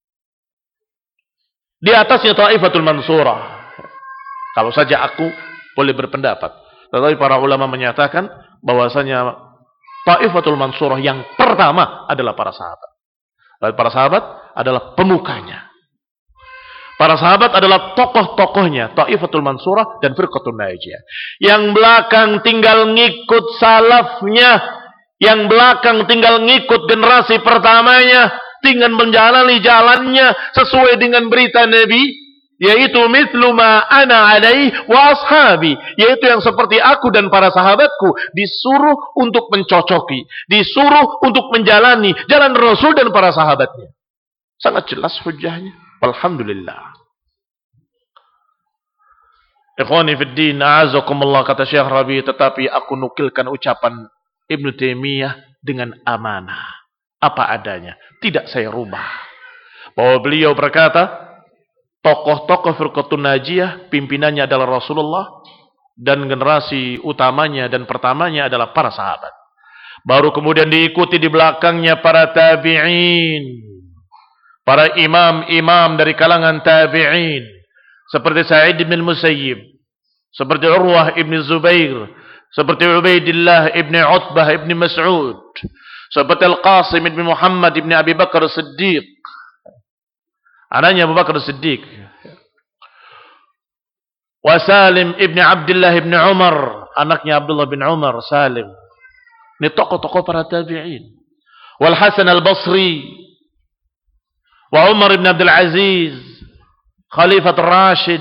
di atasnya Taifatul Mansurah. Kalau saja aku boleh berpendapat. Tetapi para ulama menyatakan bahwasanya Taifatul Mansurah yang pertama adalah para sahabat. Dan para sahabat adalah pemukanya. Para sahabat adalah tokoh-tokohnya Taifatul Mansurah dan firqatun najiyah. Yang belakang tinggal ngikut salafnya, yang belakang tinggal ngikut generasi pertamanya, tinggal menjalani jalannya sesuai dengan berita Nabi, yaitu mithlu ma ana alaih wa ashabi, yaitu yang seperti aku dan para sahabatku, disuruh untuk mencocoki, disuruh untuk menjalani jalan Rasul dan para sahabatnya. Sangat jelas hujahnya. Alhamdulillah. Ikhwani fid din, a'azakumullah, kata Syekh Rabi, tetapi aku nukilkan ucapan Ibnu Taimiyah dengan amanah, apa adanya, tidak saya rubah. Bahwa beliau berkata, tokoh-tokoh Firqatun Najiyah pimpinannya adalah Rasulullah dan generasi utamanya dan pertamanya adalah para sahabat. Baru kemudian diikuti di belakangnya para tabi'in, para imam-imam dari kalangan tabi'in, seperti Sa'id bin Musayyib, seperti Urwah ibn Zubair, seperti Ubaidillah ibn Utbah ibn Mas'ud, seperti Al-Qasim ibn Muhammad ibn Abi Bakar Siddiq, anaknya Abu Bakar Siddiq, wa Salim ibn Abdullah ibn Umar, anaknya Abdullah bin Umar, Salim. Ini tokoh-tokoh para tabi'in. Wal Hasan al-Basri, wa Umar ibn Abdul Aziz, Khalifat Rashid,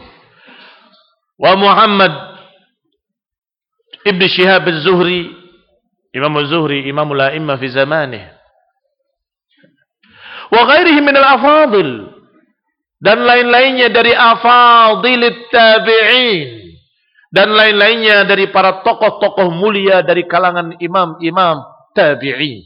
wa Muhammad ibn Shihab az-Zuhri, Imam az-Zuhri, Imamul A'immah fi zamanih, wa ghairihi min al-afadil, dan lain-lainnya dari afadilit tabi'in, dan lain-lainnya dari para tokoh-tokoh mulia dari kalangan imam-imam tabi'in.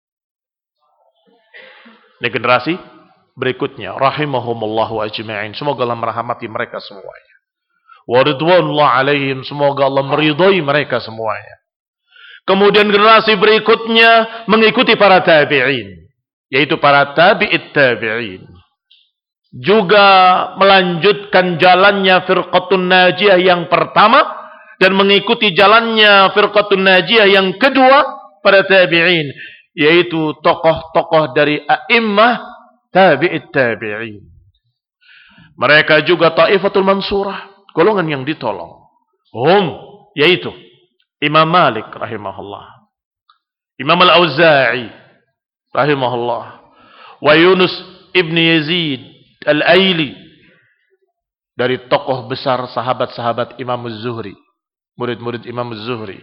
Ini generasi berikutnya, rahimahumullahu ajma'in, semoga Allah merahmati mereka semuanya. Wa ridwanullah alaihim, semoga Allah meridhai mereka semuanya. Kemudian generasi berikutnya mengikuti para tabi'in, yaitu para tabi'it tabi'in. Juga melanjutkan jalannya Firqatun Najiyah yang pertama dan mengikuti jalannya Firqatun Najiyah yang kedua, para tabi'in, yaitu tokoh-tokoh dari a'immah tabi'it tabi'in. Mereka juga Taifatul Mansurah, golongan yang ditolong. Yaitu Imam Malik rahimahullah, Imam Al-Auza'i rahimahullah, wa Yunus ibn Yazid Al-Aili, dari tokoh besar sahabat-sahabat Imam Az-Zuhri, murid-murid Imam Az-Zuhri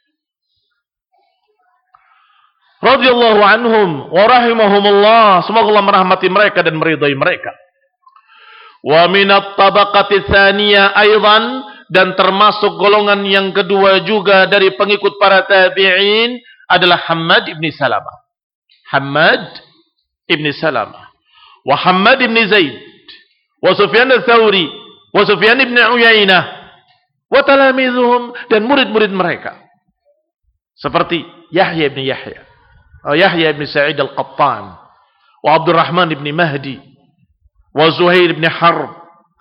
radhiyallahu anhum wa rahimahumullah, semoga Allah merahmati mereka dan meridai mereka. Wa minat tabaqati tsaniyah aidan, dan termasuk golongan yang kedua juga dari pengikut para tabi'in adalah Hammad ibn Salamah. Hammad ibn Salamah, wa Hammad ibn Zaid, wa Sufyan al-Thawri, wa Sufyan ibn Uyainah, wa talamizuhum, dan murid-murid mereka seperti Yahya ibn Yahya, Yahya ibn Sa'id al-Qattan, wa Abdurrahman ibn Mahdi, wa Zuhair ibn Harb.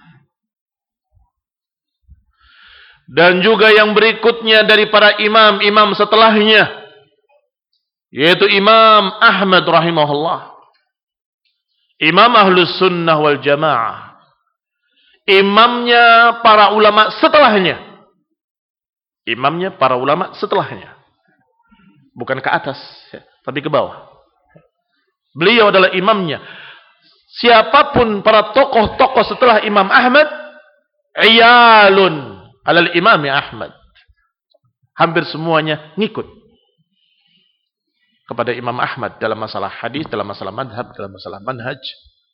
Dan juga yang berikutnya dari para imam-imam setelahnya, yaitu Imam Ahmad rahimahullah, Imam Ahlus Sunnah wal Jamaah, imamnya para ulama setelahnya, imamnya para ulama setelahnya, bukan ke atas tapi ke bawah. Beliau adalah imamnya. Siapapun para tokoh-tokoh setelah Imam Ahmad, iyalun alal imami Ahmad, hampir semuanya ngikut kepada Imam Ahmad dalam masalah hadis, dalam masalah madhab, dalam masalah manhaj.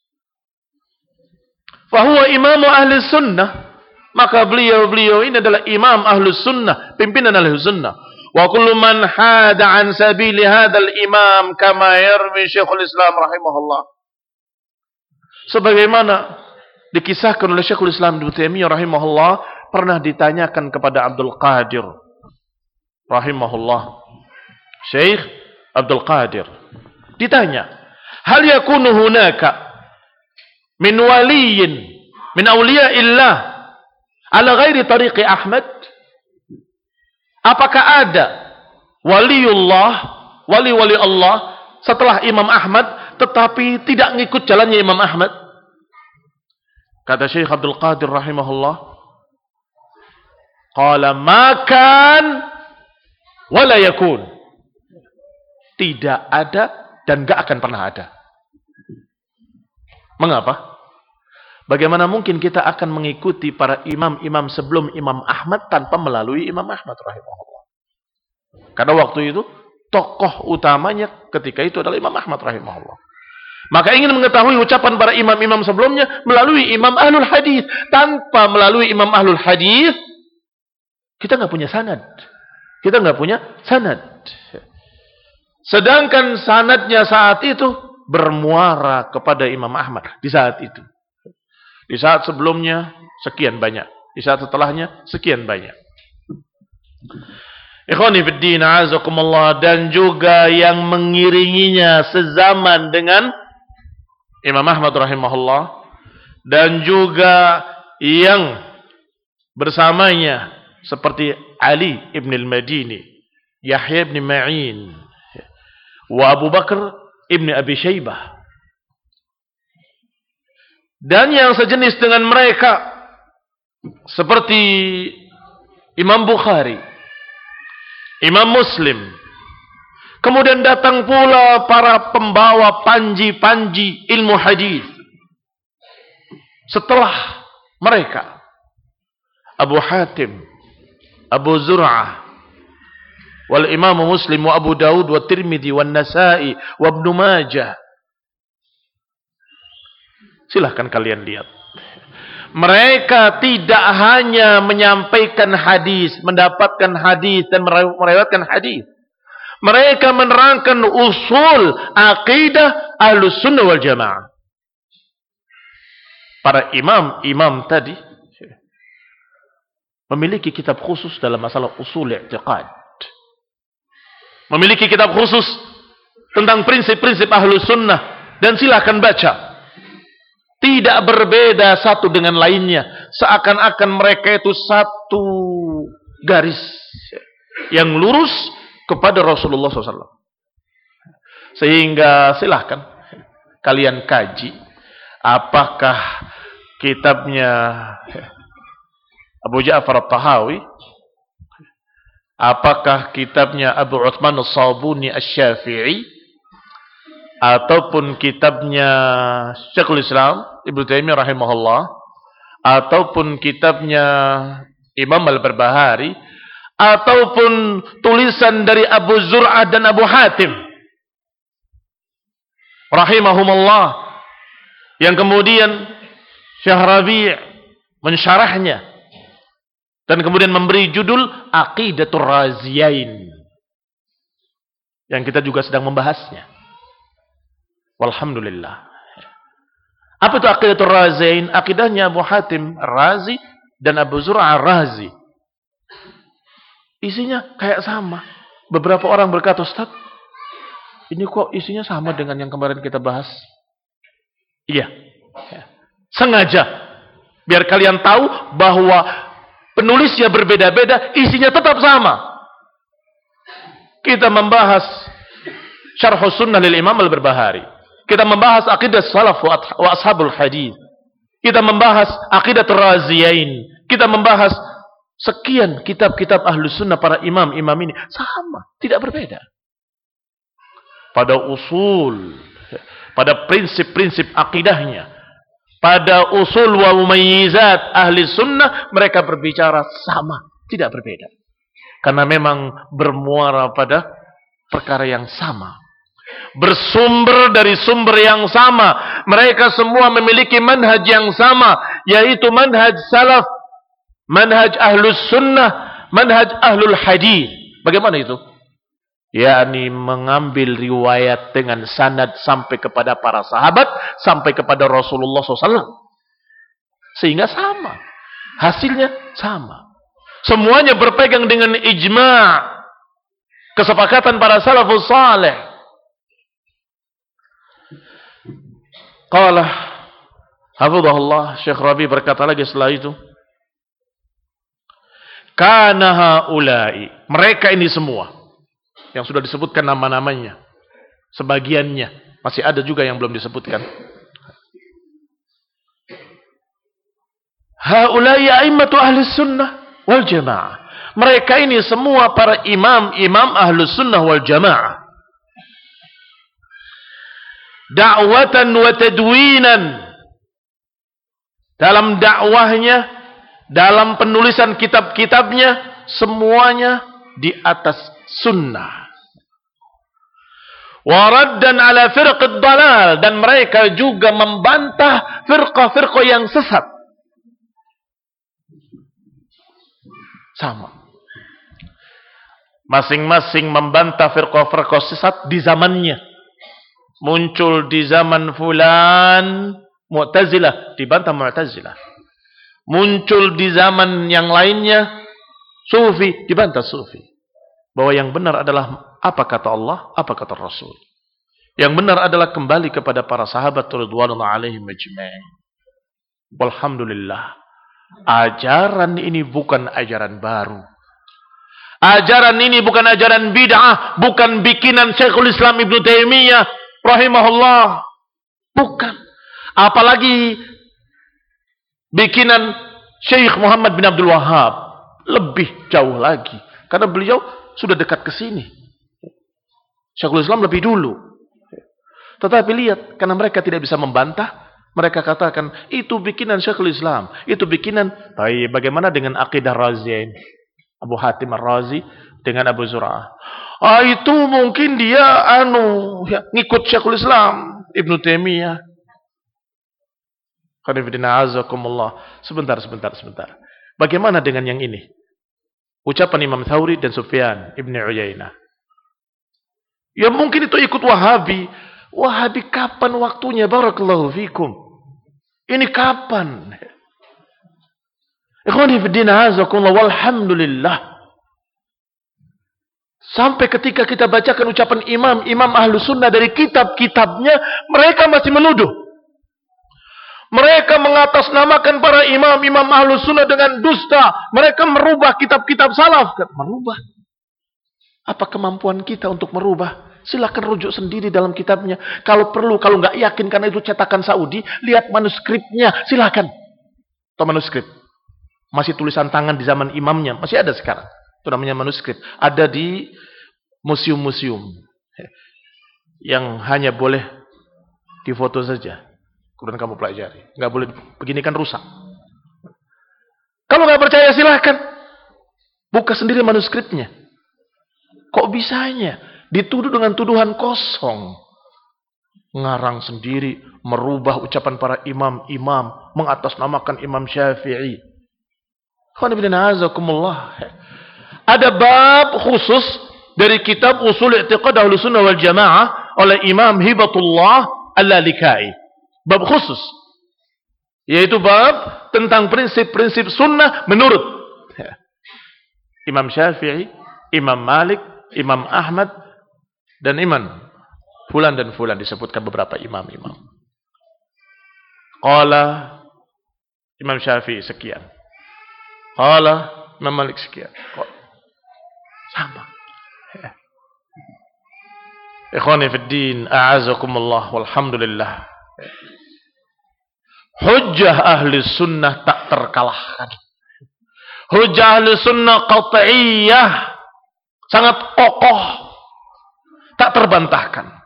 Fahuwa imamu ahli sunnah, maka beliau ini adalah imam ahli sunnah, pimpinan ahli sunnah. Wa kullu man hada an sabili hadzal imam kama yarmi Syekhul Islam rahimahullah, sebagaimana dikisahkan oleh Syekhul Islam Ibnu Taimiyah rahimahullah, pernah ditanyakan kepada Abdul Qadir rahimahullah, Syekh Abdul Qadir ditanya, hal yakunu hunaka min waliyin min awliyaillah ala ghairi tariqi Ahmad? Apakah ada waliullah, wali-wali Allah setelah Imam Ahmad tetapi tidak ngikut jalannya Imam Ahmad? Kata Syekh Abdul Qadir rahimahullah, qala makan wala yakun, tidak ada dan gak akan pernah ada. Mengapa? Bagaimana mungkin kita akan mengikuti para imam-imam sebelum Imam Ahmad tanpa melalui Imam Ahmad rahimahullah? Karena waktu itu tokoh utamanya ketika itu adalah Imam Ahmad rahimahullah. Maka ingin mengetahui ucapan para imam-imam sebelumnya melalui Imam Ahlul Hadis. Tanpa melalui Imam Ahlul Hadis, kita nggak punya sanad. Kita nggak punya sanad. Sedangkan sanadnya saat itu bermuara kepada Imam Ahmad di saat itu. Di saat sebelumnya sekian banyak, di saat setelahnya sekian banyak. Ikhwani fiddin, a'azakumullah, dan juga yang mengiringinya sezaman dengan Imam Ahmad rahimahullah, dan juga yang bersamanya seperti Ali ibn al-Madini, Yahya ibn Ma'in, wa Abu Bakar ibn Abi Syaibah, dan yang sejenis dengan mereka seperti Imam Bukhari, Imam Muslim. Kemudian datang pula para pembawa panji-panji ilmu hadis setelah mereka, Abu Hatim, Abu Zur'ah, wal Imam Muslim, wa Abu Daud, wa Tirmidzi, wa Nasa'i, wa Ibnu Majah. Silahkan kalian lihat. Mereka tidak hanya menyampaikan hadis, mendapatkan hadis dan meriwayatkan hadis. Mereka menerangkan usul akidah Ahlus Sunnah wal Jamaah. Para imam-imam tadi memiliki kitab khusus dalam masalah usul i'tiqad. Memiliki kitab khusus tentang prinsip-prinsip Ahlus Sunnah, dan silakan baca. Tidak berbeda satu dengan lainnya. Seakan-akan mereka itu satu garis yang lurus kepada Rasulullah SAW. Sehingga silahkan kalian kaji. Apakah kitabnya Abu Ja'far At-Tahawi, apakah kitabnya Abu Uthman As-Sabuni Asy-Syafi'i, ataupun kitabnya Syekhul Islam Ibnu Taimiyah rahimahullah, ataupun kitabnya Imam Al-Barbahari, ataupun tulisan dari Abu Zur'ah dan Abu Hatim rahimahumullah, yang kemudian Syekh Rabi' mensyarahnya dan kemudian memberi judul Aqidatur Raziyain, yang kita juga sedang membahasnya. Walhamdulillah. Apa itu Aqidatul Raziyain? Akidahnya Abu Hatim Razi dan Abu Zur'ah Razi. Isinya kayak sama. Beberapa orang berkata, Ustaz, ini kok isinya sama dengan yang kemarin kita bahas? Iya. Sengaja. Biar kalian tahu bahwa penulisnya berbeda-beda, isinya tetap sama. Kita membahas Syarhus Sunnah lil Imam Al-Barbahari. Kita membahas akidah salaf wa ashabul hadis. Kita membahas Aqidatul Raziyain. Kita membahas sekian kitab-kitab Ahlus Sunnah para imam-imam ini. Sama, tidak berbeda. Pada usul, pada prinsip-prinsip akidahnya, pada usul wa mumayyizat ahli sunnah, mereka berbicara sama, tidak berbeda. Karena memang bermuara pada perkara yang sama. Bersumber dari sumber yang sama. Mereka semua memiliki manhaj yang sama, yaitu manhaj salaf, manhaj ahlus sunnah, manhaj ahlul hadis. Bagaimana itu? yakni mengambil riwayat dengan sanad sampai kepada para sahabat, sampai kepada Rasulullah SAW. Sehingga sama. Hasilnya sama. Semuanya berpegang dengan ijma'. Kesepakatan para salafus salih. Qala hafizahullah, Syekh Rabi berkata lagi setelah itu, kana haula'i, mereka ini semua yang sudah disebutkan nama-namanya, sebagiannya masih ada juga yang belum disebutkan. Haula'i a'immatu ahli sunnah wal jamaah. Mereka ini semua para imam-imam ahlus sunnah wal jamaah. Da'watan wa tadwinan, dalam dakwahnya, dalam penulisan kitab-kitabnya, semuanya di atas sunnah. Waraddan ala firqid dalal, dan mereka juga membantah firqah-firqah yang sesat. Sama. Masing-masing membantah firqah-firqah sesat di zamannya. Muncul di zaman fulan Mu'tazilah, dibantah Mu'tazilah. Muncul di zaman yang lainnya Sufi, dibantah Sufi. Bahwa yang benar adalah apa kata Allah, apa kata Rasul. Yang benar adalah kembali kepada para sahabat radhiyallahu alaihim ajma'in. Walhamdulillah. Ajaran ini bukan ajaran baru. Ajaran ini bukan ajaran bid'ah, bukan bikinan Syekhul Islam Ibnu Taimiyah rahimahullah. Bukan. Apalagi bikinan Syekh Muhammad bin Abdul Wahhab. Lebih jauh lagi. Karena beliau sudah dekat ke sini. Syekhul Islam lebih dulu. Tetapi lihat, karena mereka tidak bisa membantah, mereka katakan, itu bikinan Syekhul Islam. Itu bikinan, bagaimana dengan akidah Razi? Abu Hatim Ar-Razi dengan Abu Zur'ah. Itu mungkin dia ngikut Syekhul Islam Ibnu Taimiyah. Sebentar. Bagaimana dengan yang ini? Ucapan Imam Thawri dan Sufyan Ibn Uyainah. Ya mungkin itu ikut Wahabi. Wahabi kapan waktunya? Barakallahu fikum. Ini kapan? Ikhwani fiddina azakumullah, walhamdulillah. Sampai ketika kita bacakan ucapan imam ahlu sunnah dari kitab-kitabnya, mereka masih menuduh. Mereka mengatasnamakan para imam ahlu sunnah dengan dusta. Mereka merubah kitab-kitab salaf. Merubah. Apa kemampuan kita untuk merubah? Silakan rujuk sendiri dalam kitabnya. Kalau perlu, kalau nggak yakin karena itu cetakan Saudi, lihat manuskripnya. Silakan. Atau manuskrip. Masih tulisan tangan di zaman imamnya. Masih ada sekarang. Itu namanya manuskrip. Ada di museum-museum. Yang hanya boleh difoto saja. Kemudian kamu pelajari. Nggak boleh begini, kan rusak. Kalau nggak percaya silahkan. Buka sendiri manuskripnya. Kok bisanya? Dituduh dengan tuduhan kosong. Ngarang sendiri. Merubah ucapan para imam-imam. Mengatasnamakan Imam Syafi'i. Ada bab khusus dari kitab Usul I'tiqad Ahlussunnah wal Jamaah oleh Imam Hibatullah Al-Lalikai. Bab khusus, yaitu bab tentang prinsip-prinsip sunnah menurut Imam Syafi'i, Imam Malik, Imam Ahmad, dan Imam Fulan dan Fulan, disebutkan beberapa imam-imam. Qala Imam Syafi'i sekian, qala Imam Malik sekian. Sama. Ikhwani fid din, a'azakumullah, walhamdulillah. Hujjah ahli sunnah tak terkalahkan. Hujjah ahli sunnah qat'iyah, sangat kokoh, tak terbantahkan.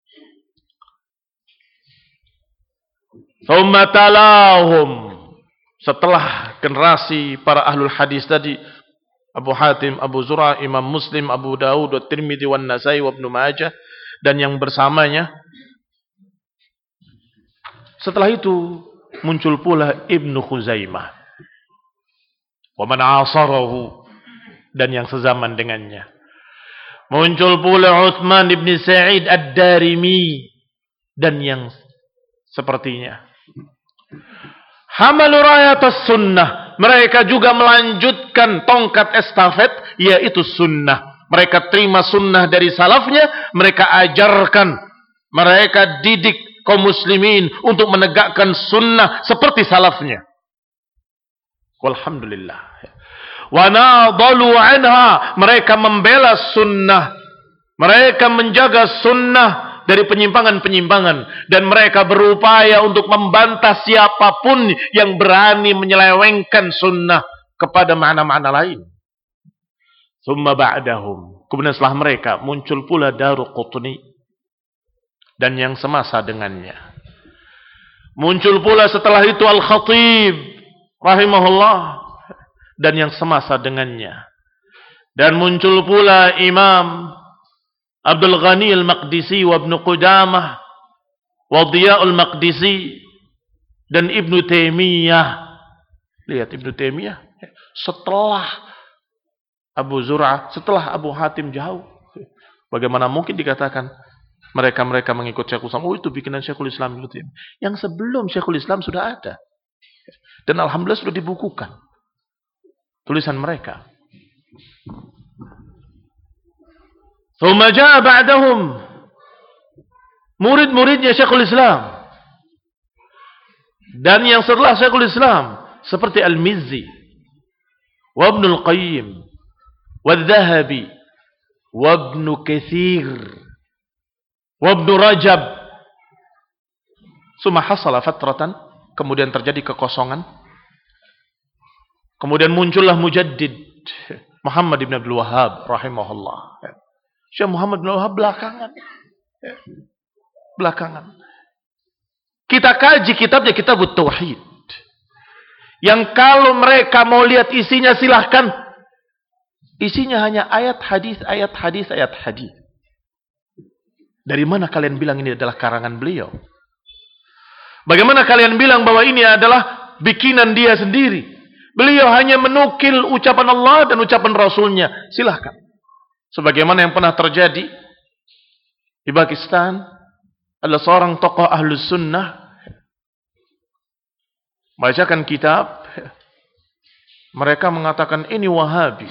Thumma talahum, setelah generasi para ahlul hadis tadi, Abu Hatim, Abu Zur'ah, Imam Muslim, Abu Dawud, Tirmidzi, wan Nasai, wa Ibnu Majah, dan yang bersamanya. Setelah itu muncul pula Ibnu Khuzaimah, wa man asarahu, dan yang sezaman dengannya. Muncul pula Utsman ibn Sa'id Ad-Darimi, dan yang sepertinya. Hamalu rayatus sunnah, mereka juga melanjutkan tongkat estafet, yaitu sunnah. Mereka terima sunnah dari salafnya, mereka ajarkan, mereka didik kaum muslimin untuk menegakkan sunnah seperti salafnya. Walhamdulillah. Wa nadalu anha, mereka membela sunnah, mereka menjaga sunnah dari penyimpangan-penyimpangan, dan mereka berupaya untuk membantah siapapun yang berani menyelewengkan sunnah kepada makna-makna lain. Tsumma ba'dahum, kemudian setelah mereka muncul pula Daruqutni dan yang semasa dengannya. Muncul pula setelah itu Al-Khatib rahimahullah dan yang semasa dengannya. Dan muncul pula Imam Abdul Ghani Al-Maqdisi wa Ibnu Qudamah wa Dhiya'ul Maqdisi dan Ibnu Taimiyah. Lihat Ibnu Taimiyah setelah Abu Zur'ah, setelah Abu Hatim jauh. Bagaimana mungkin dikatakan mereka mengikut Syekhul Islam? Oh, itu bikinan Syekhul Islam Ibnu Taimiyah. Yang sebelum Syekhul Islam sudah ada. Dan alhamdulillah sudah dibukukan tulisan mereka. Thumma jaa ba'dahum murid-muridnya Syekhul Islam. Dan yang setelah Syekhul Islam seperti Al-Mizzi wa Ibnu Al-Qayyim wa Al-Dhahabi wa Ibnu Katsir wa Ibnu Rajab. Summa hasala fatratan, kemudian terjadi kekosongan. Kemudian muncullah Mujaddid Muhammad ibn Abdul Wahhab rahimahullah. Syekh Muhammad bin Wahhab belakangan. Kita kaji kitabnya, Kitabut Tauhid. Yang kalau mereka mau lihat isinya silahkan. Isinya hanya ayat hadis. Dari mana kalian bilang ini adalah karangan beliau? Bagaimana kalian bilang bahwa ini adalah bikinan dia sendiri? Beliau hanya menukil ucapan Allah dan ucapan Rasulnya. Silahkan. Sebagaimana yang pernah terjadi di Pakistan, adalah seorang tokoh Ahlus Sunnah bacakan kitab, mereka mengatakan ini Wahabi.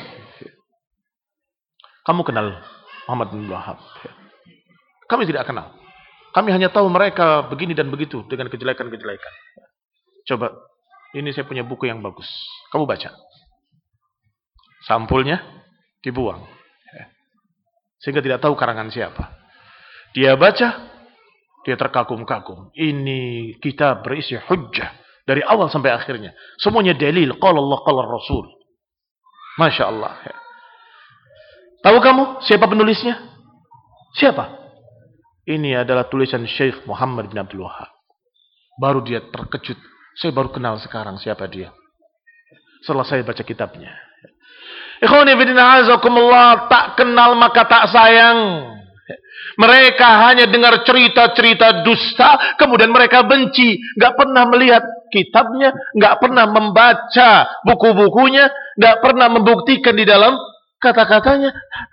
Kamu kenal Muhammad bin Wahhab? Kami tidak kenal. Kami hanya tahu mereka begini dan begitu dengan kejelekan-kejelekan. Coba, ini saya punya buku yang bagus. Kamu baca. Sampulnya dibuang. Sehingga tidak tahu karangan siapa. Dia baca, dia terkagum-kagum. Ini kitab berisi hujjah dari awal sampai akhirnya. Semuanya dalil. Qala Allah, qala Rasul. Masya Allah. Tahu kamu siapa penulisnya? Siapa? Ini adalah tulisan Syekh Muhammad bin Abdul Wahhab. Baru dia terkejut. Saya baru kenal sekarang siapa dia. Setelah saya baca kitabnya. Ikhwani fillah azakumullah, tak kenal maka tak sayang. Mereka hanya dengar cerita-cerita dusta, kemudian mereka benci, enggak pernah melihat kitabnya, enggak pernah membaca buku-bukunya, enggak pernah membuktikan di dalam kata-katanya.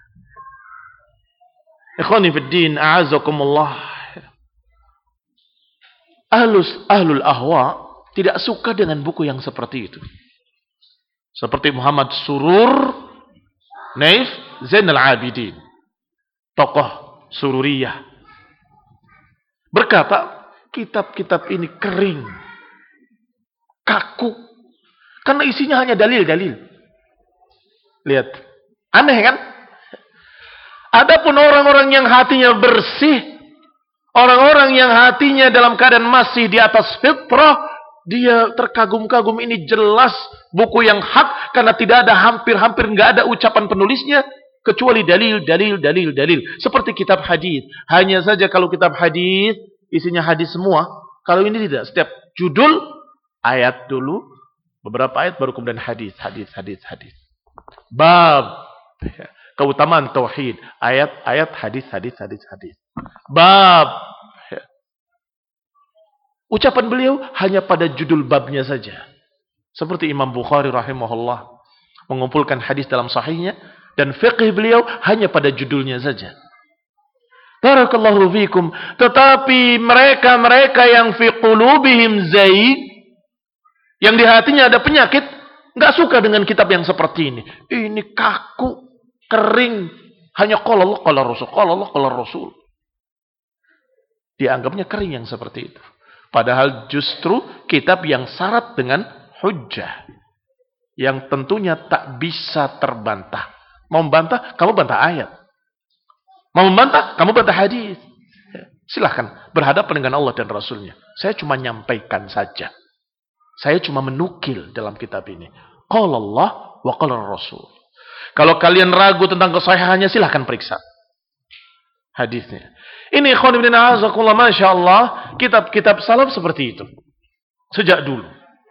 Ikhwani fiddin a'azakumullah. Ahlul ahwa tidak suka dengan buku yang seperti itu. Seperti Muhammad Surur Naif Zainal Abidin, tokoh Sururiyah, berkata kitab-kitab ini kering, kaku, karena isinya hanya dalil-dalil. Lihat, aneh kan? Adapun orang-orang yang hatinya bersih, orang-orang yang hatinya dalam keadaan masih di atas fitrah, dia terkagum-kagum, ini jelas buku yang hak, karena tidak ada hampir nggak ada ucapan penulisnya kecuali dalil. Seperti kitab hadis. Hanya saja kalau kitab hadis isinya hadis semua, kalau ini tidak. Setiap judul ayat dulu, beberapa ayat baru kemudian hadis. Bab keutamaan tauhid, ayat hadis. Bab ucapan beliau hanya pada judul babnya saja. Seperti Imam Bukhari rahimahullah mengumpulkan hadis dalam sahihnya, dan fiqh beliau hanya pada judulnya saja. Barakallahu fikum. Tetapi mereka yang fi qulubihim zaid, yang di hatinya ada penyakit, enggak suka dengan kitab yang seperti ini. Ini kaku, kering, hanya qala Allah qala Rasul, qala Allah qala Rasul. Dianggapnya kering yang seperti itu. Padahal justru kitab yang syarat dengan hujjah, yang tentunya tak bisa terbantah. Mau membantah, kamu bantah ayat. Mau membantah, kamu bantah hadis. Silahkan berhadapan dengan Allah dan Rasulnya. Saya cuma nyampaikan saja. Saya cuma menukil dalam kitab ini. Qala Allah wa qala Rasul. Kalau kalian ragu tentang kesahihannya, silahkan periksa hadisnya. Ini ikhwan ibn a'azakullah, masya Allah, kitab-kitab salaf seperti itu. Sejak dulu.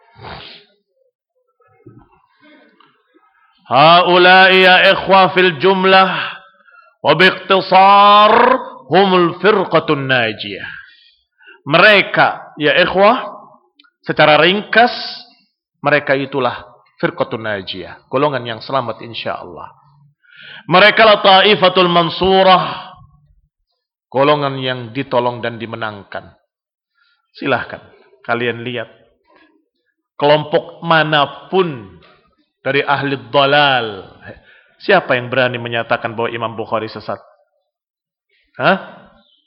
Haula'i ya ikhwa fil jumlah wa biikhtisar humul firqatun najiyah. Mereka ya ikhwah secara ringkas mereka itulah firqatun najiyah, golongan yang selamat insyaallah. Mereka la ta'ifatul mansurah, golongan yang ditolong dan dimenangkan. Silahkan kalian lihat kelompok manapun dari ahli dhalal, siapa yang berani menyatakan bahwa Imam Bukhari sesat? Hah?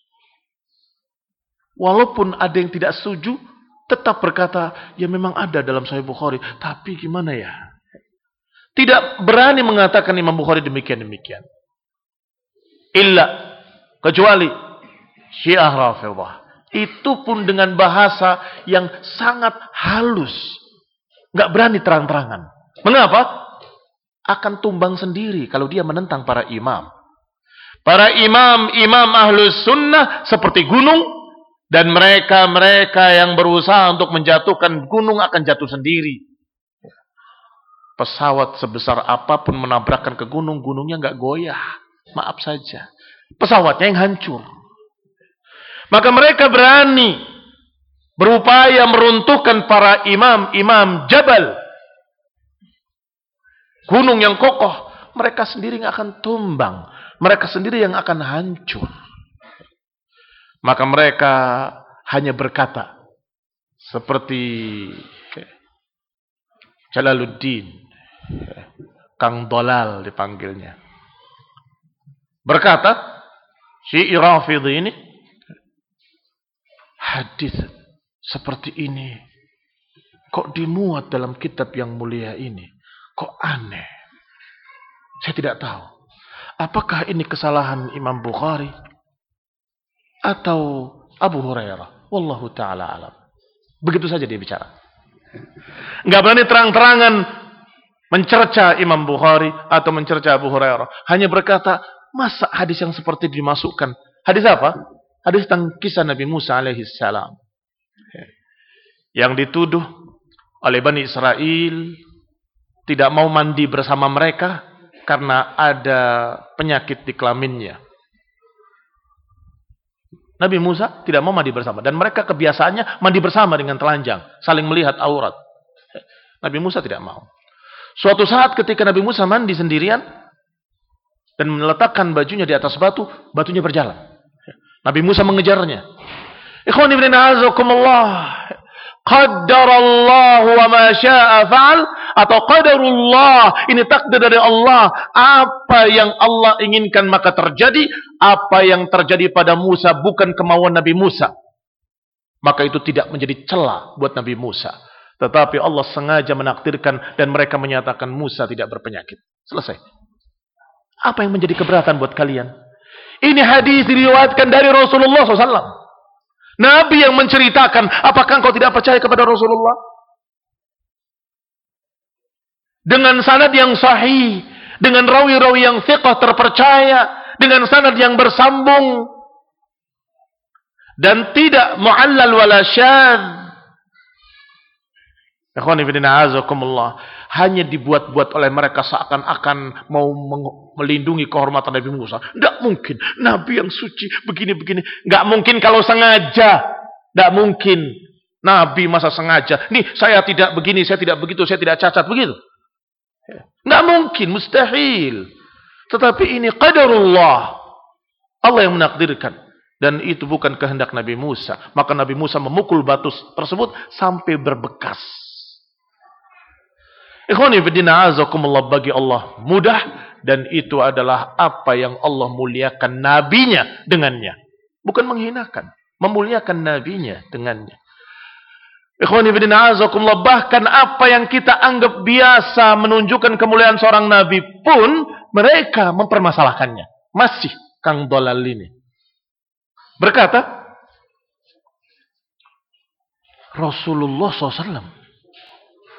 Walaupun ada yang tidak setuju, tetap berkata, ya memang ada dalam Sahih Bukhari, tapi gimana ya? Tidak berani mengatakan Imam Bukhari demikian-demikian. Illa, kecuali Syiah Rafidhah. Itu pun dengan bahasa yang sangat halus. Nggak berani terang-terangan. Mengapa? Akan tumbang sendiri kalau dia menentang para imam. Para imam ahlus sunnah seperti gunung. Dan mereka yang berusaha untuk menjatuhkan gunung akan jatuh sendiri. Pesawat sebesar apapun menabrakkan ke gunung, gunungnya nggak goyah. Maaf saja. Pesawatnya yang hancur. Maka mereka berani berupaya meruntuhkan para imam jabal. Gunung yang kokoh. Mereka sendiri nggak akan tumbang. Mereka sendiri yang akan hancur. Maka mereka hanya berkata seperti Jalaluddin, Kang Dolal dipanggilnya. Berkata, Syi'i Rafidhi ini hadis seperti ini kok dimuat dalam kitab yang mulia ini? Kok aneh? Saya tidak tahu. Apakah ini kesalahan Imam Bukhari atau Abu Hurairah? Wallahu ta'ala alam. Begitu saja dia bicara. Enggak berani terang-terangan mencerca Imam Bukhari atau mencerca Abu Hurairah. Hanya berkata, masa hadis yang seperti dimasukkan? Hadis apa? Hadis tentang kisah Nabi Musa alaihi salam. Yang dituduh oleh Bani Israel tidak mau mandi bersama mereka karena ada penyakit di kelaminnya. Nabi Musa tidak mau mandi bersama. Dan mereka kebiasaannya mandi bersama dengan telanjang. Saling melihat aurat. Nabi Musa tidak mau. Suatu saat ketika Nabi Musa mandi sendirian. Dan meletakkan bajunya di atas batu. Batunya berjalan. Nabi Musa mengejarnya. Ikhwani ibn a'azakumullah. Qaddarallahu wa ma sya'a fa'al. Atau qadarullah. Ini takdir dari Allah. Apa yang Allah inginkan maka terjadi. Apa yang terjadi pada Musa bukan kemauan Nabi Musa. Maka itu tidak menjadi celah buat Nabi Musa. Tetapi Allah sengaja menakdirkan dan mereka menyatakan Musa tidak berpenyakit. Selesai. Apa yang menjadi keberatan buat kalian? Ini hadis diriwayatkan dari Rasulullah SAW. Nabi yang menceritakan. Apakah engkau tidak percaya kepada Rasulullah? Dengan sanad yang sahih. Dengan rawi-rawi yang thiqah terpercaya. Dengan sanad yang bersambung. Dan tidak mu'allal wala syadz. Ikhwani fillah azakumullah. Hanya dibuat-buat oleh mereka seakan-akan mau melindungi kehormatan Nabi Musa. Tidak mungkin. Nabi yang suci begini-begini. Tidak mungkin kalau sengaja. Tidak mungkin. Nabi masa sengaja. Nih saya tidak begini, saya tidak begitu, saya tidak cacat. Begitu. Tidak mungkin. Mustahil. Tetapi ini qadarullah. Allah yang menakdirkan. Dan itu bukan kehendak Nabi Musa. Maka Nabi Musa memukul batu tersebut sampai berbekas. Ikhwani fiddina azakumullah, bagi Allah mudah. Dan itu adalah apa yang Allah muliakan nabinya dengannya. Bukan menghinakan. Memuliakan nabinya dengannya. Ikhwani fiddina azakumullah, bahkan apa yang kita anggap biasa menunjukkan kemuliaan seorang nabi pun mereka mempermasalahkannya. Masih Kang Dolal ini berkata, Rasulullah SAW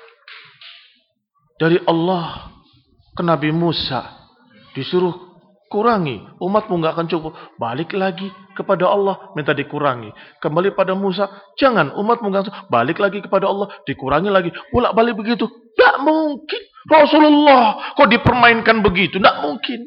dari Allah ke Nabi Musa disuruh kurangi, umatmu nggak akan cukup. Balik lagi kepada Allah, minta dikurangi. Kembali pada Musa, jangan, umatmu nggak cukup. Balik lagi kepada Allah, dikurangi lagi. Bolak-balik begitu, nggak mungkin. Rasulullah kok dipermainkan begitu? Nggak mungkin.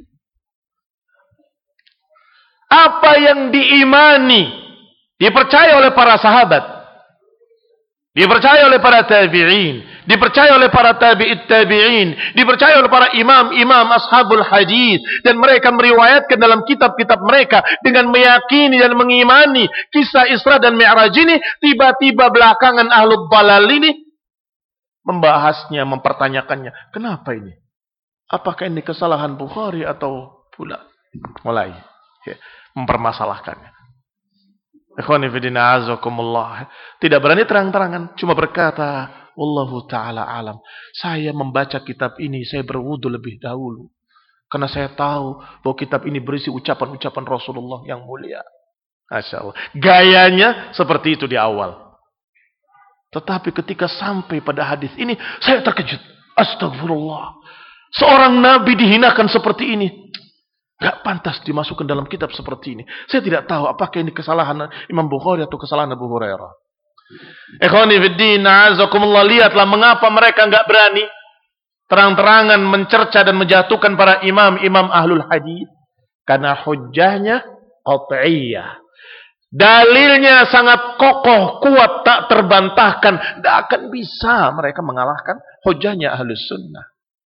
Apa yang diimani, dipercaya oleh para sahabat, dipercaya oleh para tabi'in, dipercaya oleh para tabi'in, dipercaya oleh para imam-imam ashabul hadis, dan mereka meriwayatkan dalam kitab-kitab mereka dengan meyakini dan mengimani kisah Isra dan Mi'raj ini. Tiba-tiba belakangan ahlul dalal ini membahasnya, mempertanyakannya. Kenapa ini? Apakah ini kesalahan Bukhari atau pula? Mulai mempermasalahkannya. Ikhwani fillah azakumullah. Tidak berani terang-terangan, cuma berkata, wallahu taala alam. Saya membaca kitab ini, saya berwudu lebih dahulu. Karena saya tahu bahwa kitab ini berisi ucapan-ucapan Rasulullah yang mulia. Masya Allah. Gayanya seperti itu di awal. Tetapi ketika sampai pada hadis ini, saya terkejut. Astagfirullah. Seorang nabi dihinakan seperti ini. Gak pantas dimasukkan dalam kitab seperti ini. Saya tidak tahu apakah ini kesalahan Imam Bukhari atau kesalahan Abu Hurairah. Ikhwani fiddin, a'azakumullah, lihatlah mengapa mereka gak berani terang-terangan mencerca dan menjatuhkan para imam-imam ahlul hadis. Karena hujjahnya qat'iyah. Dalilnya sangat kokoh, kuat, tak terbantahkan. Tidak akan bisa mereka mengalahkan hujjahnya ahlus sunnah.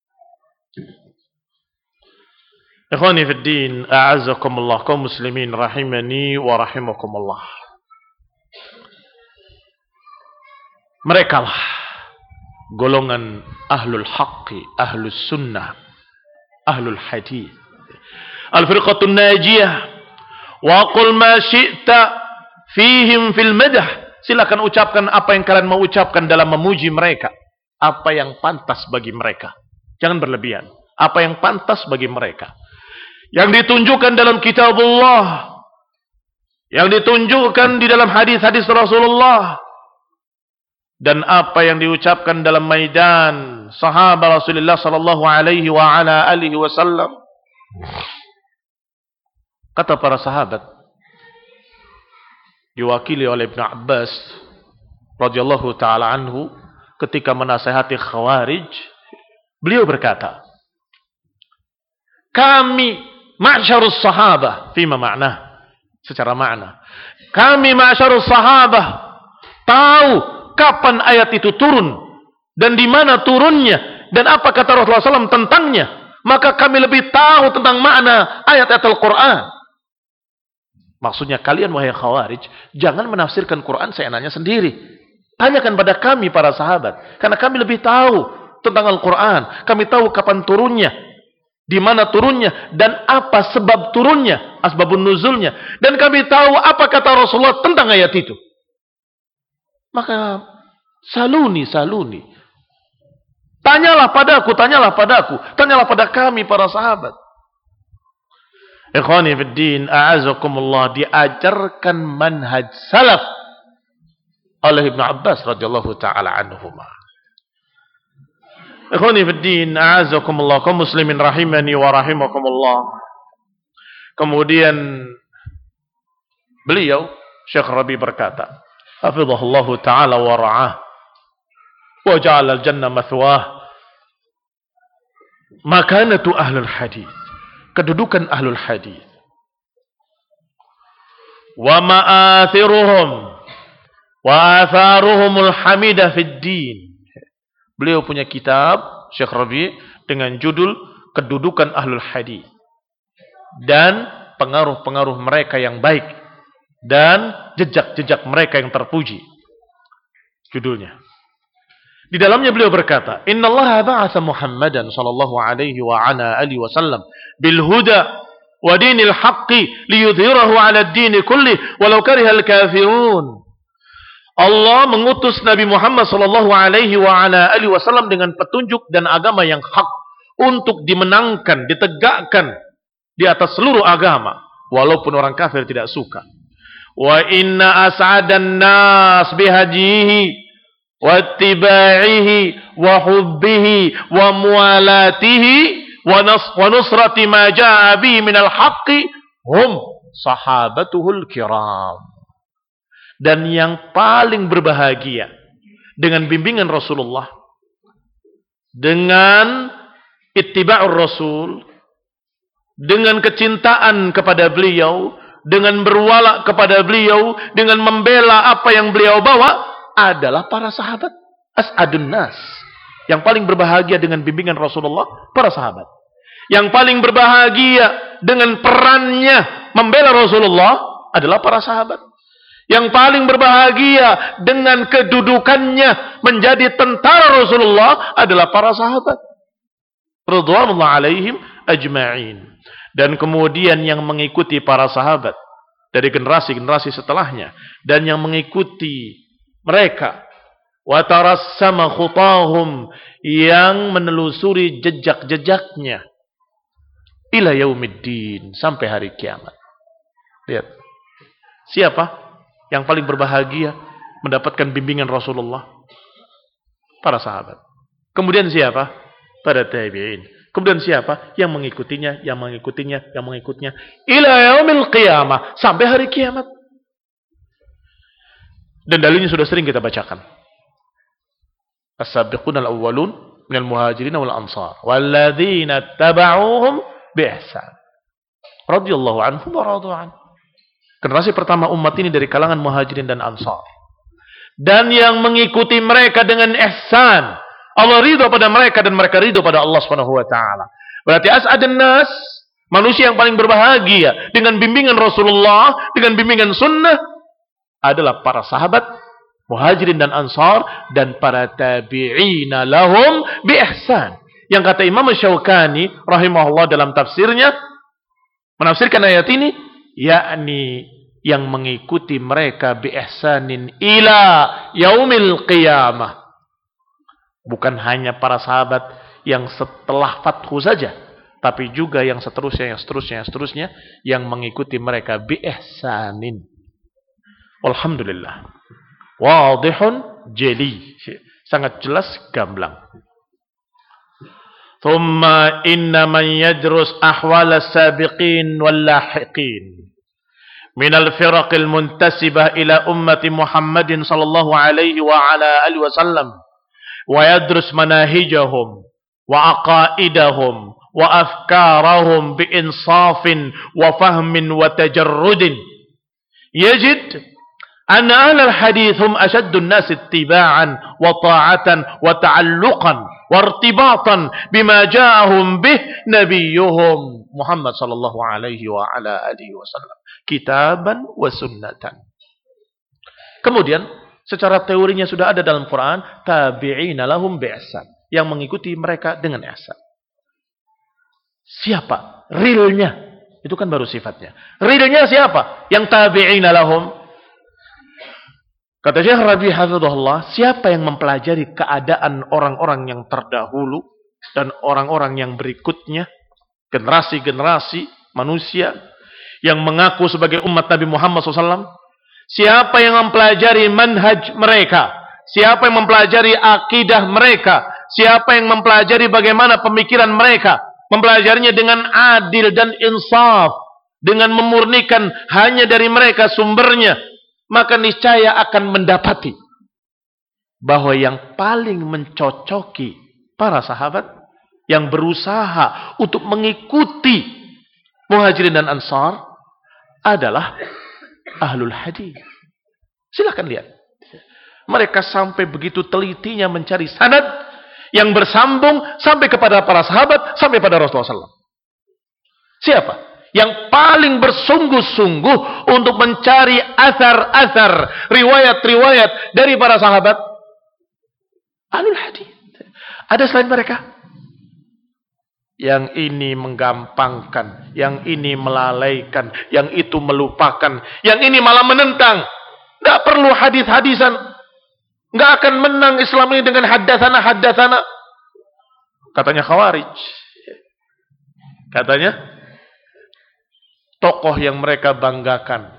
Ikhwani fiddin, a'azakumullah, kaum muslimin rahimani wa rahimakumullah. Merekalah golongan ahlul haqqi, ahlus sunnah, ahlul hadith, al-firqatun najiyah. Wa qul ma syi'ta fihim fil madah. Silakan ucapkan apa yang kalian mau ucapkan dalam memuji mereka. Apa yang pantas bagi mereka. Jangan berlebihan. Apa yang pantas bagi mereka. Yang ditunjukkan dalam kitabullah, yang ditunjukkan di dalam hadis-hadis Rasulullah, dan apa yang diucapkan dalam maidan sahabat Rasulullah sallallahu alaihi wa ala alihi wasallam. Kata para sahabat, diwakili oleh Ibn Abbas radhiyallahu taala anhu, ketika menasihati Khawarij, beliau berkata, kami ma'syarus sahabah, fima ma'na, secara makna, kami ma'syarus sahabah tahu kapan ayat itu turun dan di mana turunnya dan apa kata Rasulullah SAW tentangnya. Maka kami lebih tahu tentang makna ayat-ayat Al-Quran. Maksudnya kalian wahai Khawarij, jangan menafsirkan Quran seenaknya sendiri. Tanyakan pada kami para sahabat, karena kami lebih tahu tentang Al-Quran. Kami tahu kapan turunnya, di mana turunnya, dan apa sebab turunnya, asbabun nuzulnya. Dan kami tahu apa kata Rasulullah tentang ayat itu. Maka saluni. Tanyalah padaku, tanyalah pada kami para sahabat. Ikhwani fiddin, a'azakumullah, diajarkan manhaj salaf oleh Ibn Abbas radhiyallahu ta'ala anhumah. Ikhwani fiddin, a'azakumullah, kaum muslimin rahimani wa rahimakumullah. Kemudian beliau Syekh Rabi berkata, hafizahullahu ta'ala wa ra'ah wa ja'ala al-jannah mathwah. Makanatu ahlul hadis, kedudukan ahlul hadis, wa ma'athiruhum wa atharuhumul hamidah fid din. Beliau punya kitab Syekh Rabi dengan judul kedudukan ahlul hadis dan pengaruh-pengaruh mereka yang baik dan jejak-jejak mereka yang terpuji. Judulnya. Di dalamnya beliau berkata, Innallaha ba'atha Muhammadan sallallahu alaihi wa ala alihi wasallam bil huda wa dinil haqqi liyudhhirahu 'ala ad-din kulli walau karihal kafirun. Allah mengutus Nabi Muhammad sallallahu alaihi wa ala alihi wasallam dengan petunjuk dan agama yang hak untuk dimenangkan, ditegakkan di atas seluruh agama walaupun orang kafir tidak suka. Wa inna as'adan nas bihadihi wa ittiba'ihi wa hubbihi wa mualatihi wa nusrati ma jaa bi minal haqqi hum sahabatuhul kiram. Dan yang paling berbahagia dengan bimbingan Rasulullah, dengan ittiba'ur Rasul, dengan kecintaan kepada beliau, dengan berwala kepada beliau, dengan membela apa yang beliau bawa, adalah para sahabat. As'adun nas. Yang paling berbahagia dengan bimbingan Rasulullah, para sahabat. Yang paling berbahagia dengan perannya membela Rasulullah adalah para sahabat. Yang paling berbahagia dengan kedudukannya menjadi tentara Rasulullah adalah para sahabat. Radhiyallahu alaihim ajma'in. Dan kemudian yang mengikuti para sahabat dari generasi-generasi setelahnya dan yang mengikuti mereka, wa tarassama khutahum, yang menelusuri jejak-jejaknya ila yaumiddin, sampai hari kiamat. Lihat. Siapa yang paling berbahagia mendapatkan bimbingan Rasulullah? Para sahabat. Kemudian siapa? Para tabi'in. Kemudian siapa? Yang mengikutinya, yang mengikutinya, yang mengikutnya. Ila yaumil qiyamah. Sampai hari kiamat. Dan dalilnya sudah sering kita bacakan. As-sabiqun al-awwalun minal muhajirin wal ansar. Walladzina taba'uhum bi'ihsan. Radhiyallahu anhum wa radu'an. Generasi pertama umat ini dari kalangan muhajirin dan ansar. Dan yang mengikuti mereka dengan ihsan. Allah ridho pada mereka dan mereka ridho pada Allah Subhanahu wa taala. Berarti as'adun nas, manusia yang paling berbahagia dengan bimbingan Rasulullah, dengan bimbingan sunnah, adalah para sahabat muhajirin dan ansar dan para tabi'ina lahum bi ihsan. Yang kata Imam Syaukani rahimahullah dalam tafsirnya menafsirkan ayat ini, yakni yang mengikuti mereka bi ihsanin ila yaumil qiyamah. Bukan hanya para sahabat yang setelah fathu saja, tapi juga yang seterusnya, yang seterusnya, yang seterusnya, yang mengikuti mereka bi ihsanin. Alhamdulillah. Wadihun jeli. Sangat jelas, gamblang. Thumma inna man yadrus ahwal as-sabiqin wal lahiqin min al-firaq al-muntasibah ila ummati Muhammadin sallallahu alaihi wa ala alihi wasallam wa yadrus manahijahum wa aqaidahum wa afkarahum bi insafin wa fahmin wa tajarrudin yajid أن أهل الحديث هم أشد الناس اتباعا وطاعة وتعلقا وارتباطا بما جاءهم به نبيهم محمد صلى الله عليه وعلى آله وسلم كتابا وسنة. Kemudian secara teorinya sudah ada dalam Quran, tabi'ina lahum bi'ihsan, yang mengikuti mereka dengan ihsan. Siapa? Realnya. Itu kan baru sifatnya. Realnya siapa? Yang tabi'ina lahum. Kata Syekh Rabi hafizahullah, siapa yang mempelajari keadaan orang-orang yang terdahulu dan orang-orang yang berikutnya, generasi-generasi manusia yang mengaku sebagai umat Nabi Muhammad SAW, siapa yang mempelajari manhaj mereka, siapa yang mempelajari akidah mereka, siapa yang mempelajari bagaimana pemikiran mereka, mempelajarinya dengan adil dan insaf, dengan memurnikan hanya dari mereka sumbernya, maka niscaya akan mendapati bahwa yang paling mencocoki para sahabat yang berusaha untuk mengikuti muhajirin dan ansar adalah ahlul hadis. Silakan lihat. Mereka sampai begitu telitinya mencari sanad yang bersambung sampai kepada para sahabat, sampai pada Rasulullah SAW. Siapa? Yang paling bersungguh-sungguh untuk mencari asar-asar, riwayat-riwayat dari para sahabat? Ahlul hadis. Ada selain mereka? Yang ini menggampangkan, yang ini melalaikan, yang itu melupakan, yang ini malah menentang. Tidak perlu hadis-hadisan. Tidak akan menang Islam ini dengan haddatsana. Katanya Khawarij. Katanya tokoh yang mereka banggakan,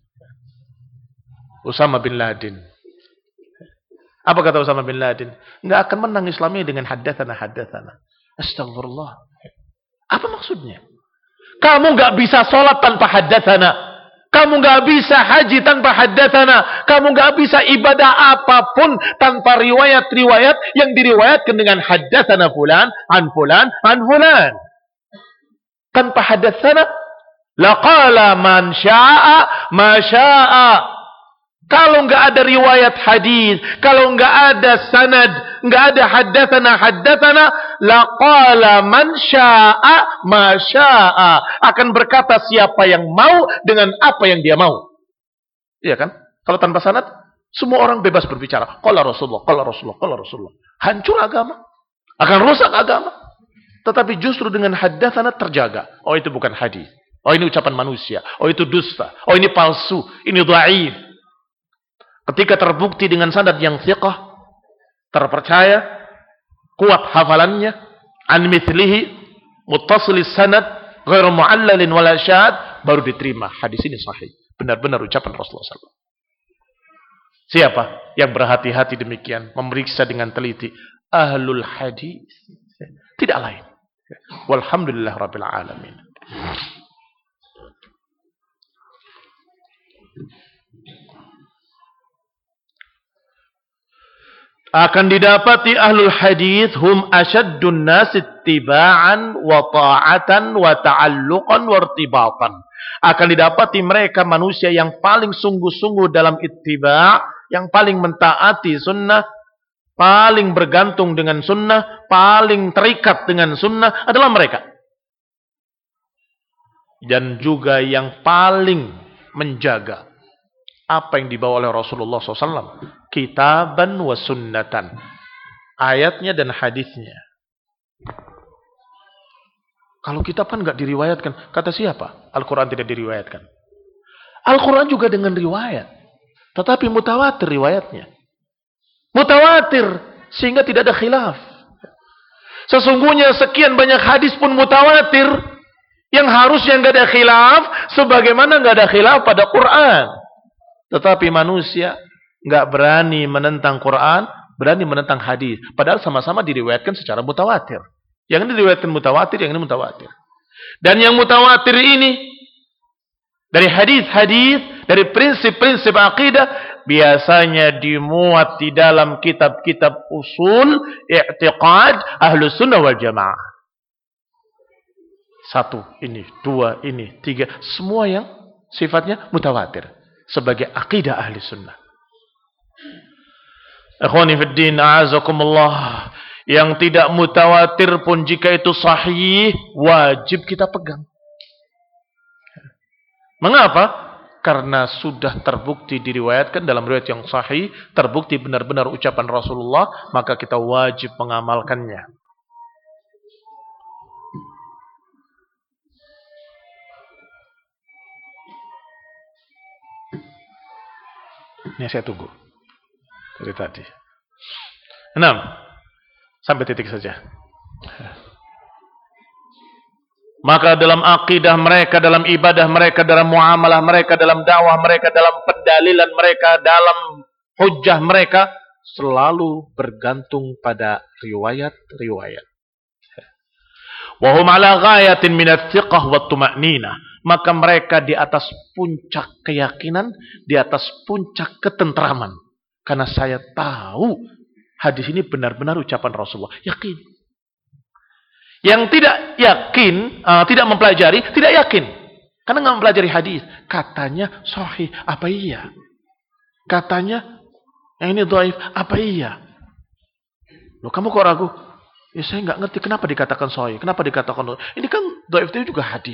Usama bin Laden. Apa kata Usama bin Laden? Enggak akan menang Islam ini dengan haddatsana. Astagfirullah. Apa maksudnya? Kamu nggak bisa sholat tanpa haddatsana. Kamu nggak bisa haji tanpa haddatsana. Kamu nggak bisa ibadah apapun tanpa riwayat-riwayat yang diriwayatkan dengan haddatsana fulan, an fulan, an fulan. Tanpa haddatsana, laqala man syaa ma syaa. Kalau nggak ada riwayat hadis, kalau nggak ada sanad, nggak ada haddatsana, laqala man syaa ma syaa. Akan berkata siapa yang mau dengan apa yang dia mau. Iya kan? Kalau tanpa sanad, semua orang bebas berbicara. Qala Rasulullah, qala Rasulullah, qala Rasulullah. Hancur agama. Akan rusak agama. Tetapi justru dengan haddatsana terjaga. Oh, itu bukan hadis. Oh, ini ucapan manusia. Oh, itu dusta. Oh, ini palsu. Ini dhaif. Ketika terbukti dengan sanad yang thiqah, terpercaya, kuat hafalannya, an mithlihi, muttasilis sanad, ghairu mu'allalin wala syad, baru diterima. Hadis ini sahih. Benar-benar ucapan Rasulullah SAW. Siapa yang berhati-hati demikian, memeriksa dengan teliti? Ahlul hadis. Tidak lain. Walhamdulillah rabbil alamin. Akan didapati ahlul hadis hum asyaddun nas ittiba'an wa ta'atan wa ta'alluqan wa irtibatan. Akan didapati mereka manusia yang paling sungguh-sungguh dalam ittiba', yang paling mentaati sunnah, paling bergantung dengan sunnah, paling terikat dengan sunnah adalah mereka. Dan juga yang paling menjaga apa yang dibawa oleh Rasulullah SAW. Kitaban wa sunnatan. Ayatnya dan hadisnya. Kalau kitab kan nggak diriwayatkan. Kata siapa? Al-Quran tidak diriwayatkan. Al-Quran juga dengan riwayat. Tetapi mutawatir riwayatnya. Mutawatir. Sehingga tidak ada khilaf. Sesungguhnya sekian banyak hadis pun mutawatir. Yang harusnya nggak ada khilaf. Sebagaimana nggak ada khilaf pada Quran. Tetapi manusia nggak berani menentang Quran, berani menentang hadis. Padahal sama-sama diriwayatkan secara mutawatir. Yang ini diriwayatkan mutawatir, yang ini mutawatir. Dan yang mutawatir ini dari hadis-hadis, dari prinsip-prinsip akidah, biasanya dimuat di dalam kitab-kitab usul i'tiqad Ahlus Sunnah wal Jamaah. 1 ini, 2 ini, 3, semua yang sifatnya mutawatir sebagai akidah ahli sunnah. Ikhwani fid din, a'azakumullah. Yang tidak mutawatir pun jika itu sahih, wajib kita pegang. Mengapa? Karena sudah terbukti diriwayatkan dalam riwayat yang sahih, terbukti benar-benar ucapan Rasulullah, maka kita wajib mengamalkannya. Ini saya tunggu dari tadi. 6 sampai titik saja. Maka dalam akidah mereka, dalam ibadah mereka, dalam muamalah mereka, dalam dakwah mereka, dalam pendalilan mereka, dalam hujjah mereka, selalu bergantung pada riwayat-riwayat. Wa hum ala ghayatin min ats-thiqah wa at-tuma'ninah. Maka mereka di atas puncak keyakinan, di atas puncak ketentraman. Karena saya tahu hadis ini benar-benar ucapan Rasulullah. Yakin. Yang tidak yakin, tidak mempelajari, tidak yakin. Karena nggak mempelajari hadis. Katanya sahih, apa iya? Katanya yang ini dhaif, apa iya? Loh, kamu kok ragu? Ya saya nggak ngerti kenapa dikatakan sahih, kenapa dikatakan dhaif. Ini kan dhaif itu juga hadis.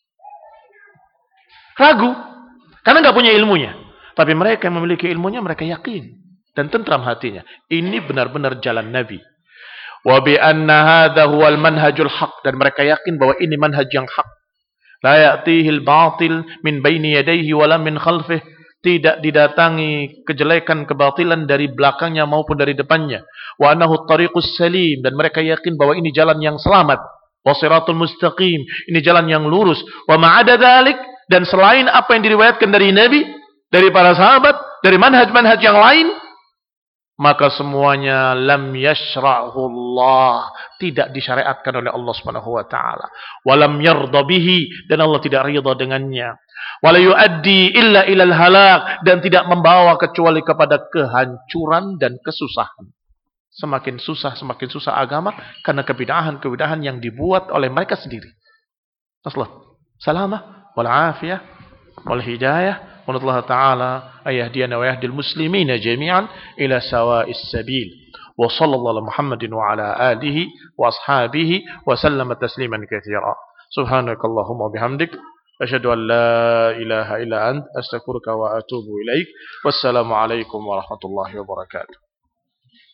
Ragu, karena nggak punya ilmunya. Tapi mereka yang memiliki ilmunya, mereka yakin dan tentram hatinya. Ini benar-benar jalan Nabi. Wa bi anna hadha huwal manhajul haq, dan mereka yakin bahwa ini manhaj yang hak. La ya'tihil batil min baini yadayhi wala min khalfih. Tidak didatangi kejelekan, kebatilan dari belakangnya maupun dari depannya. Wa annahu at-tariqus salim, dan mereka yakin bahwa ini jalan yang selamat. Wa siratul mustaqim, ini jalan yang lurus. Wa ma'ada dzalik, dan selain apa yang diriwayatkan dari Nabi, dari para sahabat, dari manhaj-manhaj yang lain, maka semuanya lam yashra'hullah, tidak disyariatkan oleh Allah Subhanahu wa taala. Walam yarda bihi, dan Allah tidak ridha dengannya. Wala yuaddi illa ilal halak, dan tidak membawa kecuali kepada kehancuran dan kesusahan. Semakin susah agama karena kebidahan yang dibuat oleh mereka sendiri. Nasallahu salamah wal afiyah wal hidayah. Wa ta'ala ayahdiyana wa yahdil muslimina jami'an ila sawa'is sabil. Wa sallallahu ala Muhammadin wa ala alihi wa ashabihi wa sallama tasliman katsira. Subhanakallahumma bihamdik asyhadu an la ilaha illa ant astaghfiruka wa atubu ilaik. Wassalamu alaikum warahmatullahi wabarakatuh.